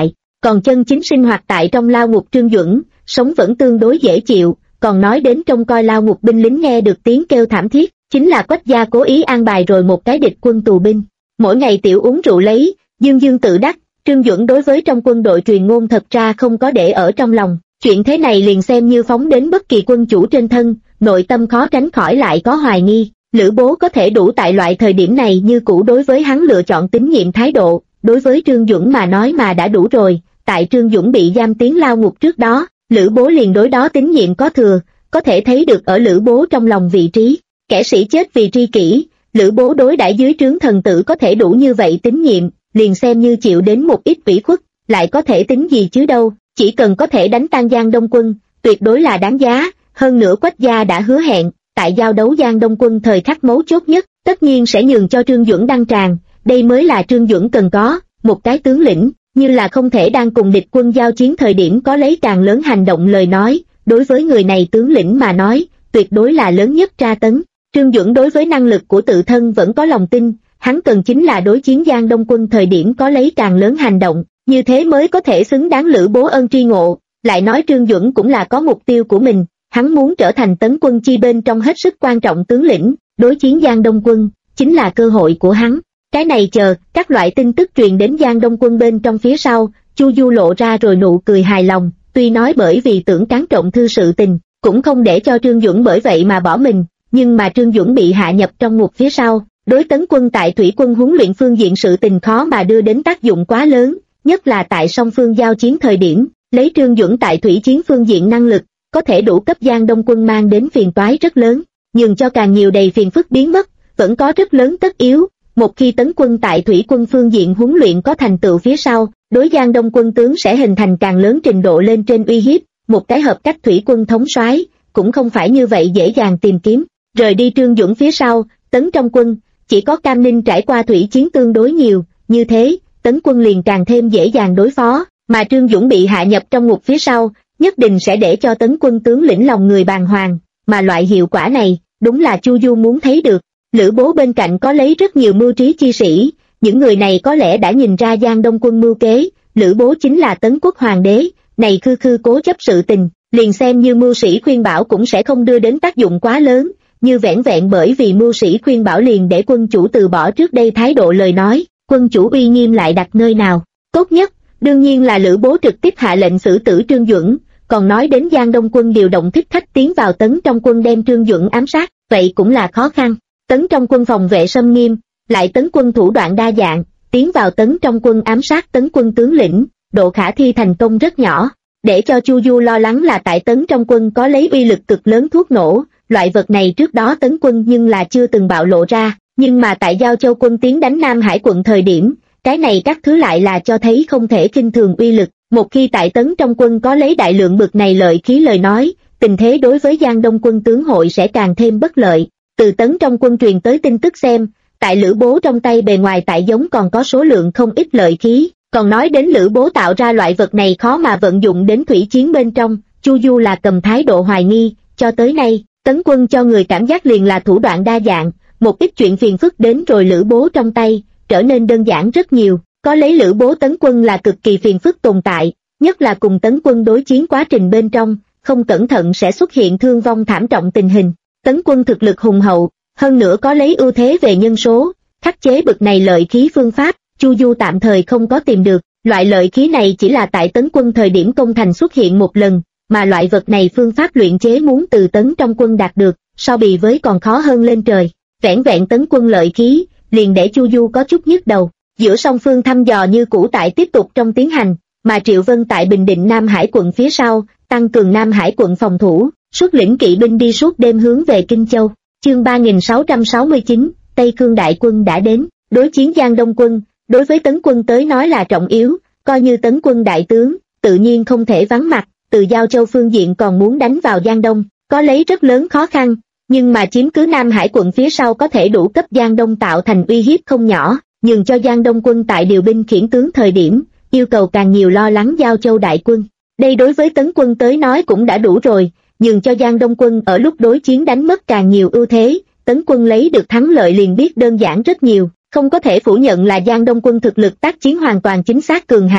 Còn chân chính sinh hoạt tại trong lao ngục Trương Duẩn, sống vẫn tương đối dễ chịu, còn nói đến trông coi lao ngục binh lính nghe được tiếng kêu thảm thiết, chính là Quách gia cố ý an bài rồi một cái địch quân tù binh. Mỗi ngày tiểu uống rượu lấy, dương dương tự đắc, Trương Duẩn đối với trong quân đội truyền ngôn thật ra không có để ở trong lòng, chuyện thế này liền xem như phóng đến bất kỳ quân chủ trên thân, nội tâm khó tránh khỏi lại có hoài nghi. Lữ Bố có thể đủ tại loại thời điểm này như cũ đối với hắn lựa chọn tín nhiệm thái độ, đối với Trương Duẩn mà nói mà đã đủ rồi. Tại Trương Duẩn bị giam tiến lao ngục trước đó, Lữ Bố liền đối đó tín nhiệm có thừa, có thể thấy được ở Lữ Bố trong lòng vị trí. Kẻ sĩ chết vì tri kỷ, Lữ Bố đối đãi dưới trướng thần tử có thể đủ như vậy tín nhiệm, liền xem như chịu đến một ít ủy khuất, lại có thể tính gì chứ đâu, chỉ cần có thể đánh tan Giang Đông quân, tuyệt đối là đáng giá. Hơn nữa Quách gia đã hứa hẹn, tại giao đấu Giang Đông quân thời khắc mấu chốt nhất, tất nhiên sẽ nhường cho Trương Duẩn đăng tràng, đây mới là Trương Duẩn cần có, một cái tướng lĩnh, như là không thể đang cùng địch quân giao chiến thời điểm có lấy càng lớn hành động lời nói, đối với người này tướng lĩnh mà nói, tuyệt đối là lớn nhất tra tấn. Trương Duẩn đối với năng lực của tự thân vẫn có lòng tin, hắn cần chính là đối chiến Giang Đông quân thời điểm có lấy càng lớn hành động, như thế mới có thể xứng đáng Lữ Bố ơn tri ngộ. Lại nói Trương Duẩn cũng là có mục tiêu của mình, hắn muốn trở thành tấn quân chi bên trong hết sức quan trọng tướng lĩnh, đối chiến Giang Đông quân, chính là cơ hội của hắn. Cái này chờ, các loại tin tức truyền đến Giang Đông quân bên trong phía sau, Chu Du lộ ra rồi nụ cười hài lòng, tuy nói bởi vì tưởng cán trọng thư sự tình, cũng không để cho Trương Duẩn bởi vậy mà bỏ mình, nhưng mà Trương Duẩn bị hạ nhập trong ngục phía sau, đối tấn quân tại thủy quân huấn luyện phương diện sự tình khó mà đưa đến tác dụng quá lớn, nhất là tại song phương giao chiến thời điểm, lấy Trương Duẩn tại thủy chiến phương diện năng lực, có thể đủ cấp Giang Đông quân mang đến phiền toái rất lớn, nhưng cho càng nhiều đầy phiền phức biến mất, vẫn có rất lớn tất yếu. Một khi tấn quân tại thủy quân phương diện huấn luyện có thành tựu phía sau, đối Giang Đông quân tướng sẽ hình thành càng lớn trình độ lên trên uy hiếp, một cái hợp cách thủy quân thống soái cũng không phải như vậy dễ dàng tìm kiếm. Rời đi Trương Duẩn phía sau, tấn trong quân, chỉ có Cam Ninh trải qua thủy chiến tương đối nhiều, như thế, tấn quân liền càng thêm dễ dàng đối phó, mà Trương Duẩn bị hạ nhập trong ngục phía sau, nhất định sẽ để cho tấn quân tướng lĩnh lòng người bàng hoàng, mà loại hiệu quả này, đúng là Chu Du muốn thấy được. Lữ Bố bên cạnh có lấy rất nhiều mưu trí chi sĩ, những người này có lẽ đã nhìn ra Giang Đông quân mưu kế, Lữ Bố chính là tấn quốc hoàng đế, này khư khư cố chấp sự tình, liền xem như mưu sĩ khuyên bảo cũng sẽ không đưa đến tác dụng quá lớn, như vẻn vẹn bởi vì mưu sĩ khuyên bảo liền để quân chủ từ bỏ trước đây thái độ lời nói, quân chủ uy nghiêm lại đặt nơi nào, tốt nhất, đương nhiên là Lữ Bố trực tiếp hạ lệnh xử tử Trương Duẩn, còn nói đến Giang Đông quân điều động thích khách tiến vào tấn trong quân đem Trương Duẩn ám sát, vậy cũng là khó khăn. Tấn trong quân phòng vệ xâm nghiêm, lại tấn quân thủ đoạn đa dạng, tiến vào tấn trong quân ám sát tấn quân tướng lĩnh, độ khả thi thành công rất nhỏ. Để cho Chu Du lo lắng là tại tấn trong quân có lấy uy lực cực lớn thuốc nổ, loại vật này trước đó tấn quân nhưng là chưa từng bạo lộ ra, nhưng mà tại Giao Châu quân tiến đánh Nam Hải quận thời điểm, cái này các thứ lại là cho thấy không thể khinh thường uy lực. Một khi tại tấn trong quân có lấy đại lượng bực này lợi khí lời nói, tình thế đối với Giang Đông quân tướng hội sẽ càng thêm bất lợi. Từ tấn trong quân truyền tới tin tức xem, tại Lữ Bố trong tay bề ngoài tại giống còn có số lượng không ít lợi khí, còn nói đến Lữ Bố tạo ra loại vật này khó mà vận dụng đến thủy chiến bên trong, Chu Du là cầm thái độ hoài nghi, cho tới nay, tấn quân cho người cảm giác liền là thủ đoạn đa dạng, một ít chuyện phiền phức đến rồi Lữ Bố trong tay, trở nên đơn giản rất nhiều, có lấy Lữ Bố tấn quân là cực kỳ phiền phức tồn tại, nhất là cùng tấn quân đối chiến quá trình bên trong, không cẩn thận sẽ xuất hiện thương vong thảm trọng tình hình. Tấn quân thực lực hùng hậu, hơn nữa có lấy ưu thế về nhân số, khắc chế bực này lợi khí phương pháp, Chu Du tạm thời không có tìm được, loại lợi khí này chỉ là tại tấn quân thời điểm công thành xuất hiện một lần, mà loại vật này phương pháp luyện chế muốn từ tấn trong quân đạt được, so bì với còn khó hơn lên trời, vẻn vẹn tấn quân lợi khí, liền để Chu Du có chút nhức đầu. Giữa song phương thăm dò như cũ tại tiếp tục trong tiến hành, mà Triệu Vân tại bình định Nam Hải quận phía sau, tăng cường Nam Hải quận phòng thủ, xuất lĩnh kỵ binh đi suốt đêm hướng về Kinh Châu. Chương 3669, Tây Khương đại quân đã đến, đối chiến Giang Đông quân, đối với tấn quân tới nói là trọng yếu, coi như tấn quân đại tướng, tự nhiên không thể vắng mặt, từ Giao Châu phương diện còn muốn đánh vào Giang Đông, có lấy rất lớn khó khăn, nhưng mà chiếm cứ Nam Hải quận phía sau có thể đủ cấp Giang Đông tạo thành uy hiếp không nhỏ, nhường cho Giang Đông quân tại điều binh khiển tướng thời điểm, yêu cầu càng nhiều lo lắng Giao Châu đại quân. Đây đối với tấn quân tới nói cũng đã đủ rồi, nhường cho Giang Đông quân ở lúc đối chiến đánh mất càng nhiều ưu thế, tấn quân lấy được thắng lợi liền biết đơn giản rất nhiều, không có thể phủ nhận là Giang Đông quân thực lực tác chiến hoàn toàn chính xác cường hãn,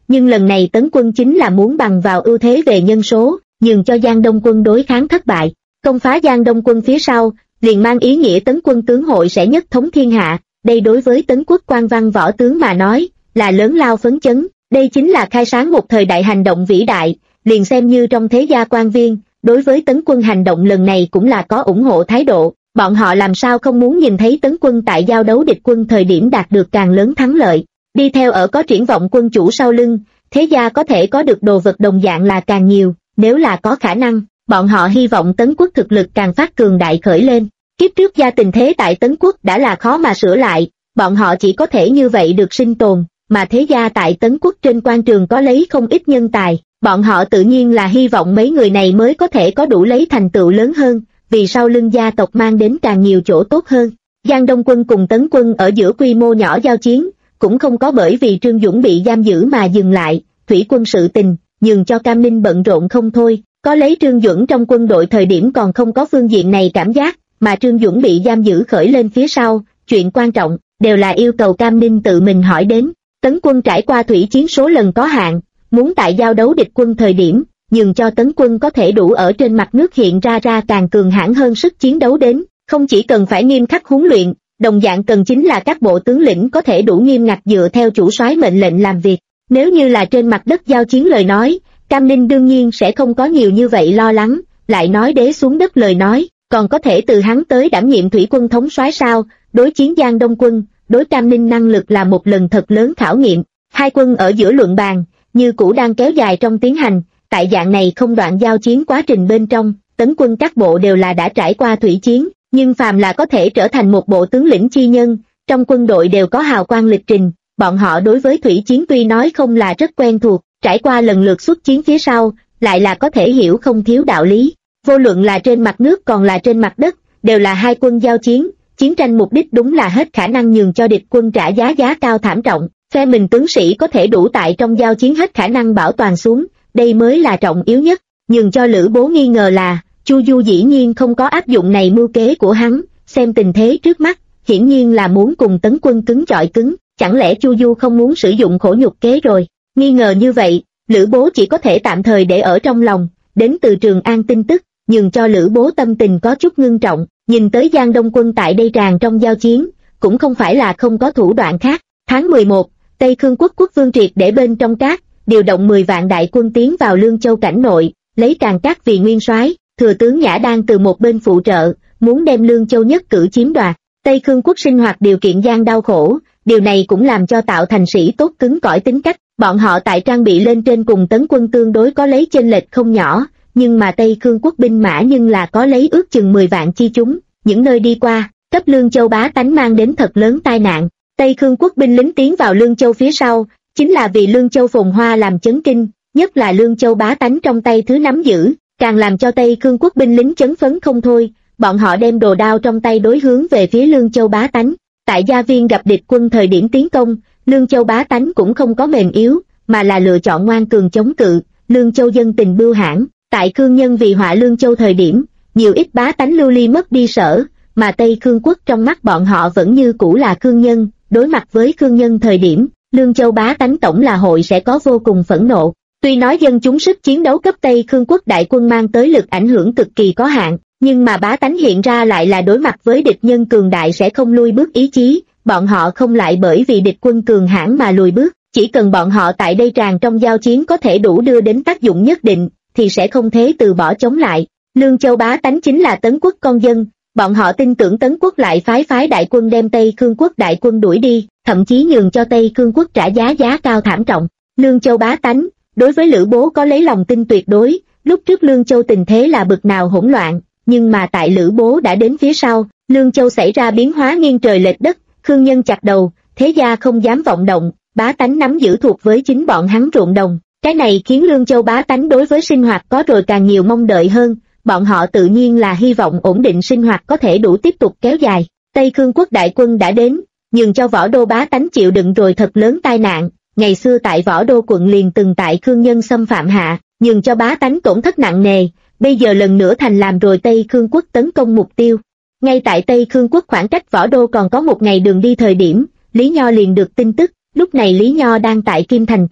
nhưng lần này Tấn quân chính là muốn bằng vào ưu thế về nhân số, nhường cho Giang Đông quân đối kháng thất bại. Công phá Giang Đông quân phía sau, liền mang ý nghĩa Tấn quân tướng hội sẽ nhất thống thiên hạ, đây đối với Tấn quốc quan văn võ tướng mà nói, là lớn lao phấn chấn, đây chính là khai sáng một thời đại hành động vĩ đại, liền xem như trong thế gia quan viên, đối với Tấn quân hành động lần này cũng là có ủng hộ thái độ, bọn họ làm sao không muốn nhìn thấy Tấn quân tại giao đấu địch quân thời điểm đạt được càng lớn thắng lợi, đi theo ở có triển vọng quân chủ sau lưng, thế gia có thể có được đồ vật đồng dạng là càng nhiều, nếu là có khả năng, bọn họ hy vọng Tấn quốc thực lực càng phát cường đại khởi lên. Kiếp trước gia tình thế tại Tấn quốc đã là khó mà sửa lại, bọn họ chỉ có thể như vậy được sinh tồn, mà thế gia tại Tấn quốc trên quan trường có lấy không ít nhân tài, bọn họ tự nhiên là hy vọng mấy người này mới có thể có đủ lấy thành tựu lớn hơn, vì sau lưng gia tộc mang đến càng nhiều chỗ tốt hơn. Giang Đông quân cùng Tấn quân ở giữa quy mô nhỏ giao chiến, cũng không có bởi vì Trương Dũng bị giam giữ mà dừng lại, thủy quân sự tình, nhường cho Cam Ninh bận rộn không thôi, có lấy Trương Dũng trong quân đội thời điểm còn không có phương diện này cảm giác, mà Trương Dũng bị giam giữ khởi lên phía sau, chuyện quan trọng, đều là yêu cầu Cam Ninh tự mình hỏi đến. Tấn quân trải qua thủy chiến số lần có hạn, muốn tại giao đấu địch quân thời điểm, nhường cho Tấn quân có thể đủ ở trên mặt nước hiện ra càng cường hãn hơn sức chiến đấu đến, không chỉ cần phải nghiêm khắc huấn luyện, đồng dạng cần chính là các bộ tướng lĩnh có thể đủ nghiêm ngặt dựa theo chủ soái mệnh lệnh làm việc. Nếu như là trên mặt đất giao chiến lời nói, Cam Ninh đương nhiên sẽ không có nhiều như vậy lo lắng, lại nói đế xuống đất lời nói, còn có thể từ hắn tới đảm nhiệm thủy quân thống soái sao, đối chiến Giang Đông quân, đối Cam Ninh năng lực là một lần thật lớn khảo nghiệm. Hai quân ở giữa luận bàn, như cũ đang kéo dài trong tiến hành, tại dạng này không đoạn giao chiến quá trình bên trong, Tấn quân các bộ đều là đã trải qua thủy chiến, nhưng phàm là có thể trở thành một bộ tướng lĩnh chi nhân, trong quân đội đều có hào quang lịch trình, bọn họ đối với thủy chiến tuy nói không là rất quen thuộc, trải qua lần lượt xuất chiến phía sau, lại là có thể hiểu không thiếu đạo lý. Vô luận là trên mặt nước còn là trên mặt đất, đều là hai quân giao chiến, chiến tranh mục đích đúng là hết khả năng nhường cho địch quân trả giá cao thảm trọng, phe mình tướng sĩ có thể đủ tại trong giao chiến hết khả năng bảo toàn xuống, đây mới là trọng yếu nhất. Nhường cho Lữ Bố nghi ngờ là, Chu Du dĩ nhiên không có áp dụng này mưu kế của hắn, xem tình thế trước mắt, hiển nhiên là muốn cùng Tấn quân cứng chọi cứng, chẳng lẽ Chu Du không muốn sử dụng khổ nhục kế rồi. Nghi ngờ như vậy, Lữ Bố chỉ có thể tạm thời để ở trong lòng, đến từ Trường An tin tức, nhường cho Lữ Bố tâm tình có chút ngưng trọng, nhìn tới Giang Đông quân tại đây tràn trong giao chiến, cũng không phải là không có thủ đoạn khác. Tháng 11, Tây Khương quốc quốc vương triệt để bên trong cát, điều động 10 vạn đại quân tiến vào Lương Châu cảnh nội, lấy Tràng Cát vì nguyên soái, thừa tướng Nhã đang từ một bên phụ trợ, muốn đem Lương Châu nhất cử chiếm đoạt. Tây Khương quốc sinh hoạt điều kiện gian đau khổ, điều này cũng làm cho tạo thành sĩ tốt cứng cỏi tính cách, bọn họ tại trang bị lên trên cùng Tấn quân tương đối có lấy chênh lệch không nhỏ, nhưng mà Tây Khương quốc binh mã nhưng là có lấy ước chừng 10 vạn chi chúng, những nơi đi qua, cấp Lương Châu bá tánh mang đến thật lớn tai nạn. Tây Khương quốc binh lính tiến vào Lương Châu phía sau, chính là vì Lương Châu phồn hoa làm chấn kinh, nhất là Lương Châu bá tánh trong tay thứ nắm giữ, càng làm cho Tây Khương quốc binh lính chấn phấn không thôi, bọn họ đem đồ đao trong tay đối hướng về phía Lương Châu bá tánh. Tại Gia Viên gặp địch quân thời điểm tiến công, Lương Châu bá tánh cũng không có mềm yếu, mà là lựa chọn ngoan cường chống cự. Lương Châu dân tình bưu hãn, tại Khương nhân vì họa Lương Châu thời điểm, nhiều ít bá tánh lưu ly mất đi sở, mà Tây Khương quốc trong mắt bọn họ vẫn như cũ là Khương nhân, đối mặt với Khương nhân thời điểm, Lương Châu bá tánh tổng là hội sẽ có vô cùng phẫn nộ. Tuy nói dân chúng sức chiến đấu cấp Tây Khương quốc đại quân mang tới lực ảnh hưởng cực kỳ có hạn, nhưng mà bá tánh hiện ra lại là đối mặt với địch nhân cường đại sẽ không lui bước ý chí, bọn họ không lại bởi vì địch quân cường hãn mà lùi bước, chỉ cần bọn họ tại đây tràn trong giao chiến có thể đủ đưa đến tác dụng nhất định, thì sẽ không thế từ bỏ chống lại. Lương Châu bá tánh chính là Tấn quốc con dân, bọn họ tin tưởng Tấn quốc lại phái đại quân đem Tây Khương quốc đại quân đuổi đi, thậm chí nhường cho Tây Khương quốc trả giá cao thảm trọng. Lương Châu bá tánh, đối với Lữ Bố có lấy lòng tin tuyệt đối, lúc trước Lương Châu tình thế là bực nào hỗn loạn, nhưng mà tại Lữ Bố đã đến phía sau, Lương Châu xảy ra biến hóa nghiêng trời lệch đất, Khương nhân chặt đầu, thế gia không dám vọng động, bá tánh nắm giữ thuộc với chính bọn hắn ruộng đồng. Cái này khiến Lương Châu bá tánh đối với sinh hoạt có rồi càng nhiều mong đợi hơn, bọn họ tự nhiên là hy vọng ổn định sinh hoạt có thể đủ tiếp tục kéo dài. Tây Khương quốc đại quân đã đến, nhường cho Võ Đô bá tánh chịu đựng rồi thật lớn tai nạn, ngày xưa tại Võ Đô quận liền từng tại Khương nhân xâm phạm hạ, nhường cho bá tánh tổn thất nặng nề, bây giờ lần nữa thành làm rồi Tây Khương quốc tấn công mục tiêu. Ngay tại Tây Khương quốc khoảng cách Võ Đô còn có một ngày đường đi thời điểm, Lý Nho liền được tin tức, lúc này Lý Nho đang tại Kim Thành quận,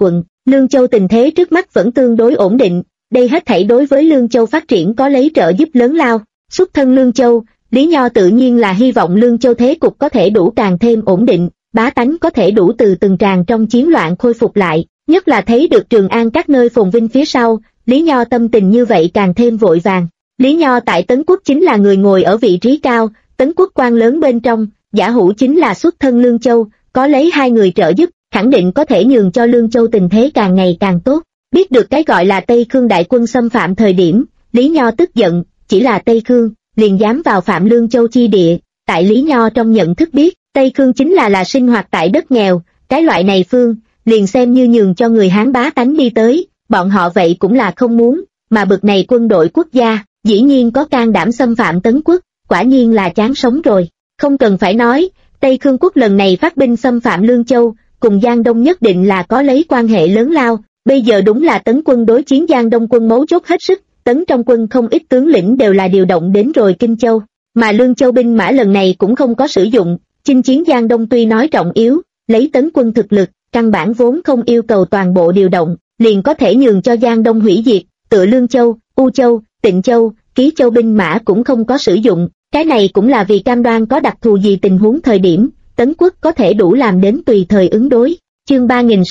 Lương Châu tình thế trước mắt vẫn tương đối ổn định, đây hết thảy đối với Lương Châu phát triển có lấy trợ giúp lớn lao. Xuất thân Lương Châu, Lý Nho tự nhiên là hy vọng Lương Châu thế cục có thể đủ càng thêm ổn định, bá tánh có thể đủ từ từng tràng trong chiến loạn khôi phục lại, nhất là thấy được Trường An các nơi phồn vinh phía sau, Lý Nho tâm tình như vậy càng thêm vội vàng. Lý Nho tại Tấn Quốc chính là người ngồi ở vị trí cao, Tấn Quốc quan lớn bên trong, Giả Hữu chính là xuất thân Lương Châu, có lấy hai người trợ giúp, khẳng định có thể nhường cho Lương Châu tình thế càng ngày càng tốt. Biết được cái gọi là Tây Khương đại quân xâm phạm thời điểm, Lý Nho tức giận, chỉ là Tây Khương, liền dám vào phạm Lương Châu chi địa. Tại Lý Nho trong nhận thức biết, Tây Khương chính là sinh hoạt tại đất nghèo, cái loại này phương, liền xem như nhường cho người Hán bá tánh đi tới, bọn họ vậy cũng là không muốn, mà bực này quân đội quốc gia, dĩ nhiên có can đảm xâm phạm Tấn Quốc, quả nhiên là chán sống rồi. Không cần phải nói, Tây Khương quốc lần này phát binh xâm phạm Lương Châu, cùng Giang Đông nhất định là có lấy quan hệ lớn lao, bây giờ đúng là Tấn quân đối chiến Giang Đông quân mấu chốt hết sức, Tấn trong quân không ít tướng lĩnh đều là điều động đến rồi Kinh Châu, mà Lương Châu binh mã lần này cũng không có sử dụng, chinh chiến Giang Đông tuy nói trọng yếu, lấy Tấn quân thực lực, căn bản vốn không yêu cầu toàn bộ điều động, liền có thể nhường cho Giang Đông hủy diệt, tựa Lương Châu, U Châu, Tịnh Châu, Ký Châu binh mã cũng không có sử dụng, cái này cũng là vì cam đoan có đặc thù gì tình huống thời điểm, Tấn quốc có thể đủ làm đến tùy thời ứng đối. Chương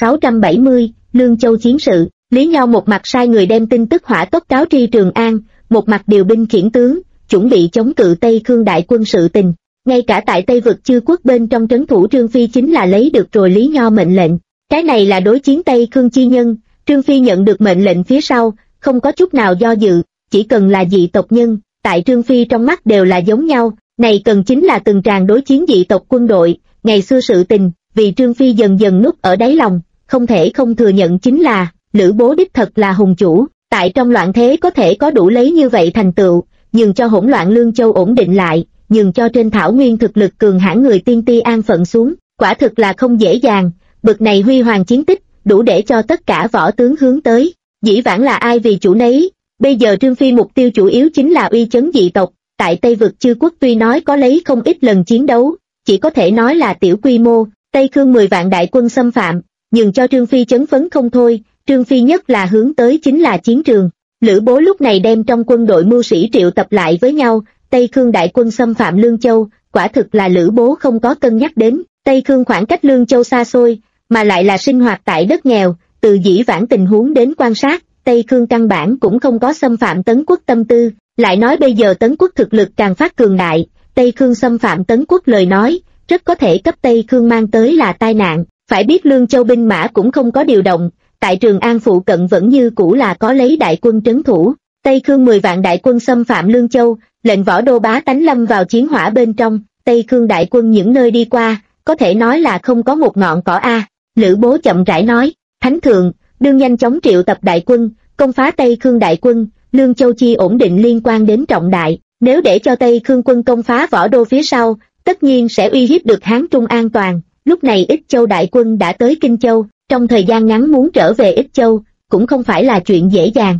3670, Lương Châu chiến sự, Lý Nho một mặt sai người đem tin tức hỏa tốc cáo tri Trường An, một mặt điều binh khiển tướng, chuẩn bị chống cự Tây Khương đại quân sự tình. Ngay cả tại Tây vực chư quốc bên trong trấn thủ Trương Phi chính là lấy được rồi Lý Nho mệnh lệnh. Cái này là đối chiến Tây Khương chi nhân, Trương Phi nhận được mệnh lệnh phía sau, không có chút nào do dự, chỉ cần là dị tộc nhân, tại Trương Phi trong mắt đều là giống nhau, này cần chính là từng tràng đối chiến dị tộc quân đội, ngày xưa sự tình, vì Trương Phi dần dần núp ở đáy lòng, không thể không thừa nhận chính là, Lữ Bố đích thật là hùng chủ, tại trong loạn thế có thể có đủ lấy như vậy thành tựu, nhường cho hỗn loạn Lương Châu ổn định lại, nhường cho trên thảo nguyên thực lực cường hãn người tiên ti an phận xuống, quả thực là không dễ dàng, bực này huy hoàng chiến tích, đủ để cho tất cả võ tướng hướng tới, dĩ vãng là ai vì chủ nấy, bây giờ Trương Phi mục tiêu chủ yếu chính là uy chấn dị tộc, tại Tây vực chư quốc tuy nói có lấy không ít lần chiến đấu, chỉ có thể nói là tiểu quy mô, Tây Khương 10 vạn đại quân xâm phạm, nhưng cho Trương Phi chấn phấn không thôi, Trương Phi nhất là hướng tới chính là chiến trường. Lữ Bố lúc này đem trong quân đội mưu sĩ triệu tập lại với nhau, Tây Khương đại quân xâm phạm Lương Châu, quả thực là Lữ Bố không có cân nhắc đến, Tây Khương khoảng cách Lương Châu xa xôi, mà lại là sinh hoạt tại đất nghèo, từ dĩ vãng tình huống đến quan sát, Tây Khương căn bản cũng không có xâm phạm Tấn quốc tâm tư, lại nói bây giờ Tấn quốc thực lực càng phát cường đại, Tây Khương xâm phạm Tấn quốc lời nói, rất có thể cấp Tây Khương mang tới là tai nạn, phải biết Lương Châu binh mã cũng không có điều động, tại Trường An phụ cận vẫn như cũ là có lấy đại quân trấn thủ, Tây Khương 10 vạn đại quân xâm phạm Lương Châu, lệnh võ đô bá tánh lâm vào chiến hỏa bên trong, Tây Khương đại quân những nơi đi qua, có thể nói là không có một ngọn cỏ a. Lữ Bố chậm rãi nói, Thánh thượng, đương nhanh chóng triệu tập đại quân, công phá Tây Khương đại quân, Lương Châu chi ổn định liên quan đến trọng đại, nếu để cho Tây Khương quân công phá võ đô phía sau, tất nhiên sẽ uy hiếp được Hán Trung an toàn. Lúc này Ích Châu đại quân đã tới Kinh Châu, trong thời gian ngắn muốn trở về Ích Châu, cũng không phải là chuyện dễ dàng.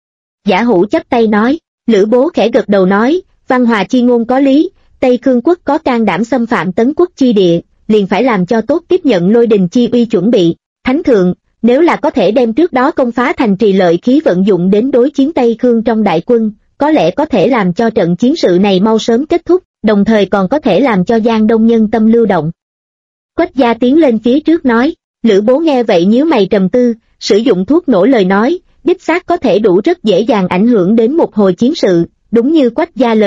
Giả Hữu chắp tay nói, Lữ Bố khẽ gật đầu nói, văn hòa chi ngôn có lý, Tây Khương quốc có can đảm xâm phạm Tấn quốc chi địa, liền phải làm cho tốt tiếp nhận Lôi Đình chi uy chuẩn bị. Thánh thượng, nếu là có thể đem trước đó công phá thành trì lợi khí vận dụng đến đối chiến Tây Khương trong đại quân, có lẽ có thể làm cho trận chiến sự này mau sớm kết thúc, đồng thời còn có thể làm cho Giang Đông nhân tâm lưu động. Quách gia tiến lên phía trước nói, Lữ Bố nghe vậy nhíu mày trầm tư, sử dụng thuốc nổ lời nói, đích xác có thể đủ rất dễ dàng ảnh hưởng đến một hồi chiến sự, đúng như Quách gia lời